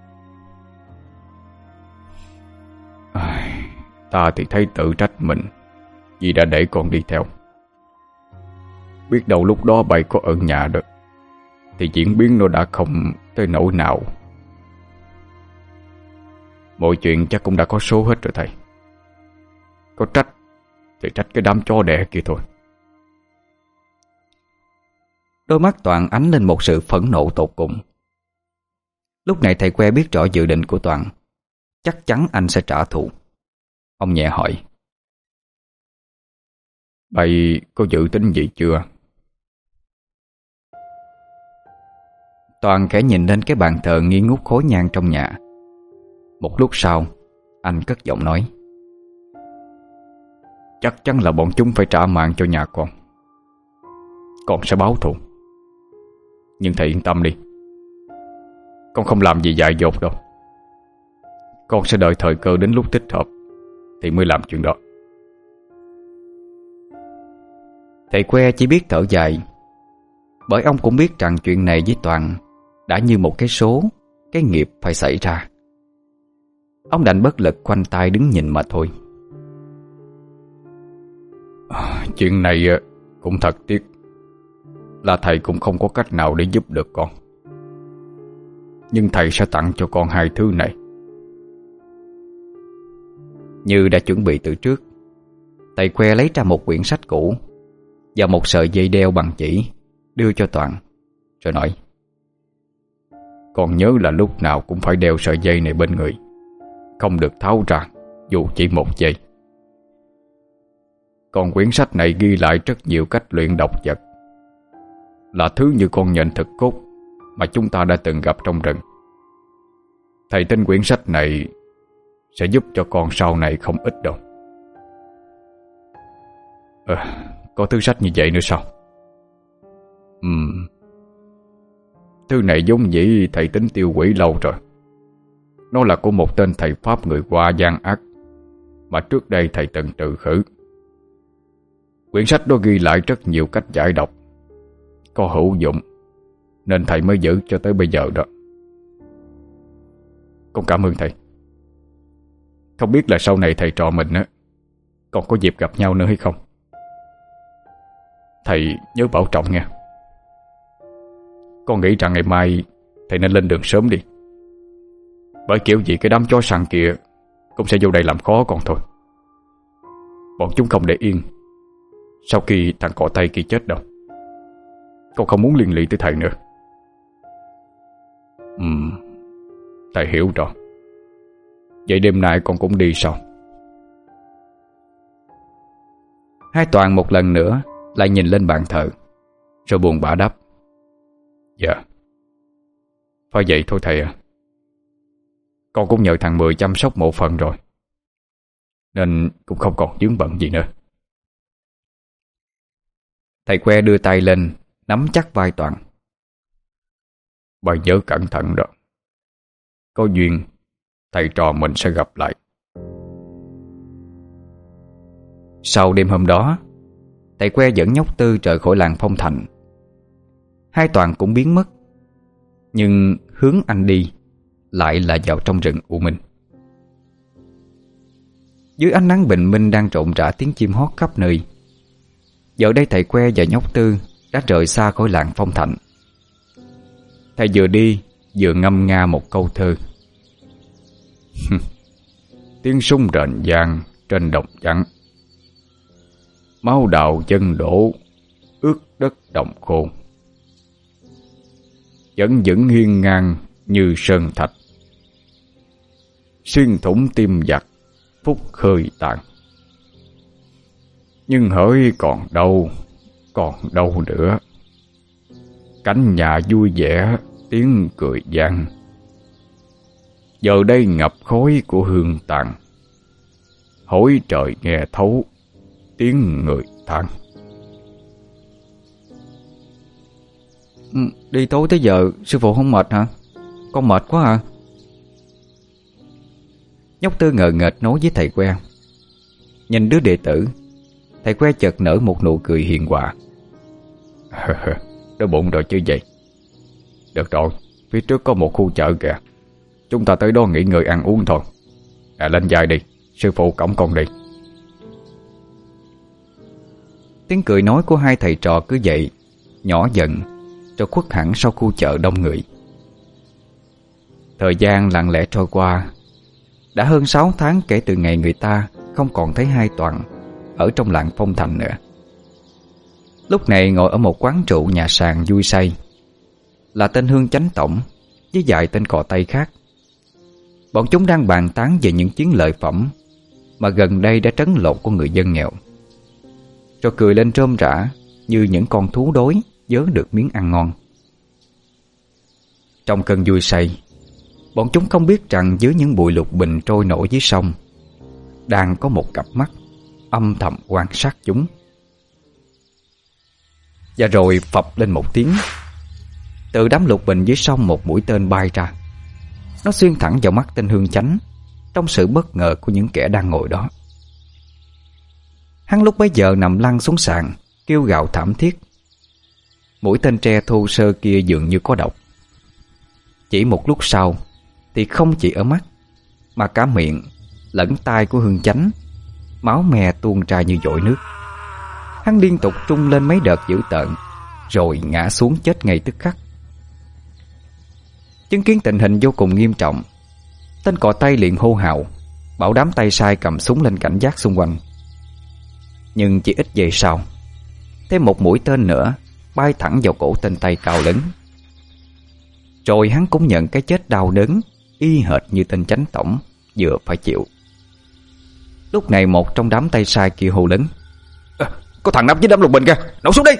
Speaker 2: À, ta thì thấy tự trách mình vì đã để con đi theo. Biết đâu lúc đó bầy có ở nhà được thì diễn biến nó đã không tới nỗi nào. Mọi chuyện chắc cũng đã có số hết rồi thầy. Có trách thì trách cái đám chó đẻ kia thôi.
Speaker 1: Đôi mắt Toàn ánh lên một sự phẫn nộ tột cùng. Lúc này thầy Que biết rõ dự định của Toàn, chắc chắn anh sẽ trả thù. Ông nhẹ hỏi:
Speaker 2: Bầy có dự tính gì chưa?
Speaker 1: Toàn khẽ nhìn lên cái bàn thờ nghi ngút khói nhang trong nhà. Một lúc sau, anh cất giọng nói:
Speaker 2: Chắc chắn là bọn chúng phải trả mạng cho nhà con. Con sẽ báo thù. Nhưng thầy yên tâm đi, con không làm gì dại dột đâu. Con sẽ đợi thời cơ đến lúc thích hợp thì mới làm chuyện đó.
Speaker 1: Thầy Que chỉ biết thở dài, bởi ông cũng biết rằng chuyện này với Toàn đã như một cái số, cái nghiệp phải xảy ra. Ông đành bất lực khoanh tay đứng nhìn mà thôi.
Speaker 2: à, Chuyện này cũng thật tiếc là thầy cũng không có cách nào để giúp được con. Nhưng thầy sẽ tặng cho con hai thứ này.
Speaker 1: Như đã chuẩn bị từ trước, thầy Que lấy ra một quyển sách cũ và một sợi dây đeo bằng chỉ, đưa cho Toàn, rồi nói:
Speaker 2: Con nhớ là lúc nào cũng phải đeo sợi dây này bên người, không được tháo ra dù chỉ một giây. Còn quyển sách này ghi lại rất nhiều cách luyện độc vật, là thứ như con nhện thực cốt mà chúng ta đã từng gặp trong rừng. Thầy tin quyển sách này sẽ giúp cho con sau này không ít đâu. Ờ, có thứ sách như vậy nữa sao? Ừm, thứ này giống dĩ thầy tính tiêu hủy lâu rồi. Nó là của một tên thầy Pháp người Hoa gian ác mà trước đây thầy từng trừ khử. Quyển sách đó ghi lại rất nhiều cách giải độc có hữu dụng, nên thầy mới giữ cho tới bây giờ đó. Con cảm ơn thầy. Không biết là sau này thầy trò mình á còn có dịp gặp nhau nữa hay không. Thầy nhớ bảo trọng nha. Con nghĩ rằng ngày mai thầy nên lên đường sớm đi, bởi kiểu gì cái đám chó săn kia cũng sẽ vô đây làm khó con thôi. Bọn chúng không để yên sau khi thằng cọ Tây kia chết đâu. Con không muốn liên lụy tới thầy nữa. Ừm, thầy hiểu rồi. Vậy đêm nay con cũng đi sao?
Speaker 1: Hai Toàn một lần nữa lại nhìn lên bàn thờ, rồi buồn bã đáp:
Speaker 2: Dạ, phải vậy thôi thầy à. Con cũng nhờ thằng Mười chăm sóc một phần rồi, nên cũng không còn vướng bận gì nữa.
Speaker 1: Thầy Que đưa tay lên nắm chắc vai Toàn:
Speaker 2: Bà nhớ cẩn thận đó. Có duyên thầy trò mình sẽ gặp lại.
Speaker 1: Sau đêm hôm đó, thầy Que dẫn nhóc Tư rời khỏi làng Phong Thành. Hai Toàn cũng biến mất, nhưng hướng anh đi lại là vào trong rừng u minh. Dưới ánh nắng bình minh đang rộn rã tiếng chim hót khắp nơi. Giờ đây thầy Que và nhóc Tư đã rời xa khỏi làng Phong Thành. Thầy vừa đi vừa ngâm nga một câu thơ. Tiếng súng rền vang trên đồng vắng, máu đào chân đổ ướt đất đồng khô, vẫn vững hiên ngang như sơn thạch, xuyên thủng tim giặc phút khơi tàn. Nhưng hỡi còn đâu, còn đâu nữa, cánh nhà vui vẻ tiếng cười vang, giờ đây ngập khói của hương tàn, hối trời nghe thấu tiếng người than.
Speaker 2: Ừ, đi tối tới giờ sư phụ không mệt hả? Con mệt quá à?
Speaker 1: Nhóc Tư ngờ nghệch nói với thầy Que. Nhìn đứa đệ tử, thầy Que chợt nở một nụ cười hiền hòa.
Speaker 2: Đói bụng rồi chứ gì. Được rồi, phía trước có một khu chợ kìa, chúng ta tới đó nghỉ ngơi ăn uống thôi. À, lên dài đi, sư phụ cõng con đi.
Speaker 1: Tiếng cười nói của hai thầy trò cứ vậy nhỏ dần, rồi khuất hẳn sau khu chợ đông người. Thời gian lặng lẽ trôi qua. Đã hơn sáu tháng kể từ ngày người ta không còn thấy hai Toàn ở trong làng Phong Thành nữa. Lúc này ngồi ở một quán rượu nhà sàn vui say là tên Hương Chánh Tổng với vài tên cò Tây khác. Bọn chúng đang bàn tán về những chiến lợi phẩm mà gần đây đã trấn lột của người dân nghèo, rồi cười lên rôm rã như những con thú đói vớ được miếng ăn ngon. Trong cơn vui say, bọn chúng không biết rằng dưới những bụi lục bình trôi nổi dưới sông đang có một cặp mắt âm thầm quan sát chúng. Và rồi phập lên một tiếng, từ đám lục bình dưới sông một mũi tên bay ra. Nó xuyên thẳng vào mắt tên Hương Chánh, trong sự bất ngờ của những kẻ đang ngồi đó. Hắn lúc bấy giờ nằm lăn xuống sàn, kêu gào thảm thiết. Mũi tên tre thô sơ kia dường như có độc. Chỉ một lúc sau thì không chỉ ở mắt mà cả miệng lẫn tai của Hương Chánh máu me tuôn ra như dội nước. Hắn liên tục trung lên mấy đợt dữ tợn, rồi ngã xuống chết ngay tức khắc. Chứng kiến tình hình vô cùng nghiêm trọng, tên cò Tây liền hô hào bảo đám tay sai cầm súng lên cảnh giác xung quanh. Nhưng chỉ ít giây sau, thêm một mũi tên nữa bay thẳng vào cổ tên Tây cao lớn. Rồi hắn cũng nhận cái chết đau đớn y hệt như tên Chánh Tổng vừa phải chịu. Lúc này một trong đám tay sai kia hô lớn: à, có thằng nằm dưới đám lục bình kìa, nổ súng đi!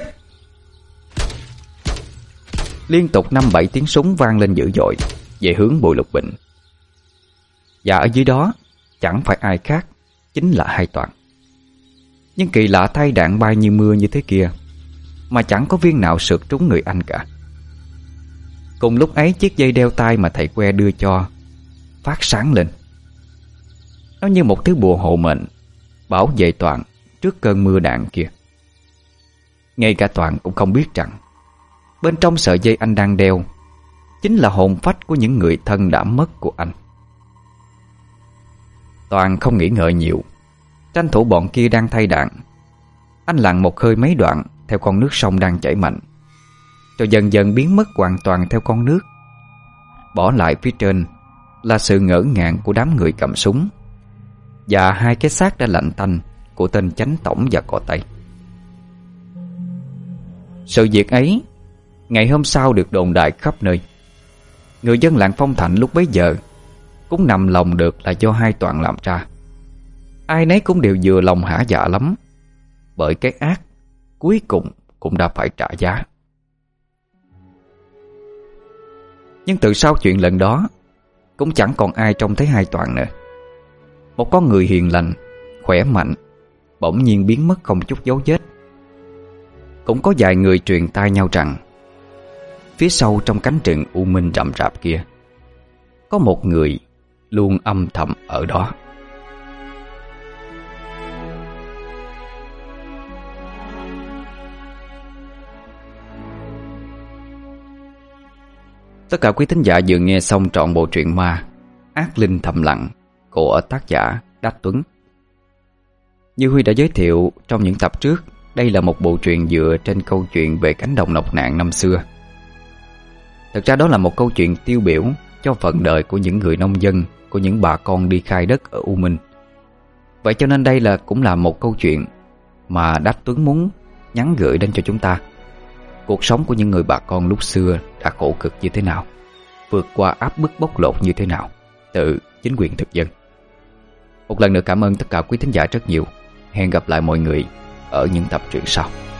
Speaker 1: Liên tục năm bảy tiếng súng vang lên dữ dội về hướng bụi lục bình. Và ở dưới đó chẳng phải ai khác, chính là hai Toàn. Nhưng kỳ lạ thay, đạn bay như mưa như thế kia mà chẳng có viên nào sượt trúng người anh cả. Cùng lúc ấy, chiếc dây đeo tay mà thầy Que đưa cho phát sáng lên. Nó như một thứ bùa hộ mệnh, bảo vệ Toàn trước cơn mưa đạn kia. Ngay cả Toàn cũng không biết rằng bên trong sợi dây anh đang đeo chính là hồn phách của những người thân đã mất của anh. Toàn không nghĩ ngợi nhiều, tranh thủ bọn kia đang thay đạn, anh lặn một hơi mấy đoạn theo con nước sông đang chảy mạnh, rồi dần dần biến mất hoàn toàn theo con nước. Bỏ lại phía trên là sự ngỡ ngàng của đám người cầm súng và hai cái xác đã lạnh tanh của tên Chánh Tổng và cò Tây. Sự việc ấy ngày hôm sau được đồn đại khắp nơi. Người dân làng Phong Thành lúc bấy giờ cũng nằm lòng được là do hai Toàn làm ra. Ai nấy cũng đều vừa lòng hả dạ lắm, bởi cái ác cuối cùng cũng đã phải trả giá. Nhưng từ sau chuyện lần đó cũng chẳng còn ai trông thấy hai Toàn nữa. Một con người hiền lành, khỏe mạnh bỗng nhiên biến mất không chút dấu vết. Cũng có vài người truyền tai nhau rằng phía sau trong cánh rừng u minh rậm rạp kia có một người luôn âm thầm ở đó. Tất cả quý thính giả vừa nghe xong trọn bộ truyện ma Ác Linh Thầm Lặng của tác giả Đách Tuấn. Như Huy đã giới thiệu trong những tập trước, đây là một bộ truyện dựa trên câu chuyện về cánh đồng lộc nạn năm xưa. Thực ra đó là một câu chuyện tiêu biểu cho phận đời của những người nông dân, của những bà con đi khai đất ở U Minh. Vậy cho nên đây là cũng là một câu chuyện mà Đách Tuấn muốn nhắn gửi đến cho chúng ta. Cuộc sống của những người bà con lúc xưa đã khổ cực như thế nào, vượt qua áp bức bóc lột như thế nào từ chính quyền thực dân. Một lần nữa cảm ơn tất cả quý thính giả rất nhiều. Hẹn gặp lại mọi người ở những tập truyện sau.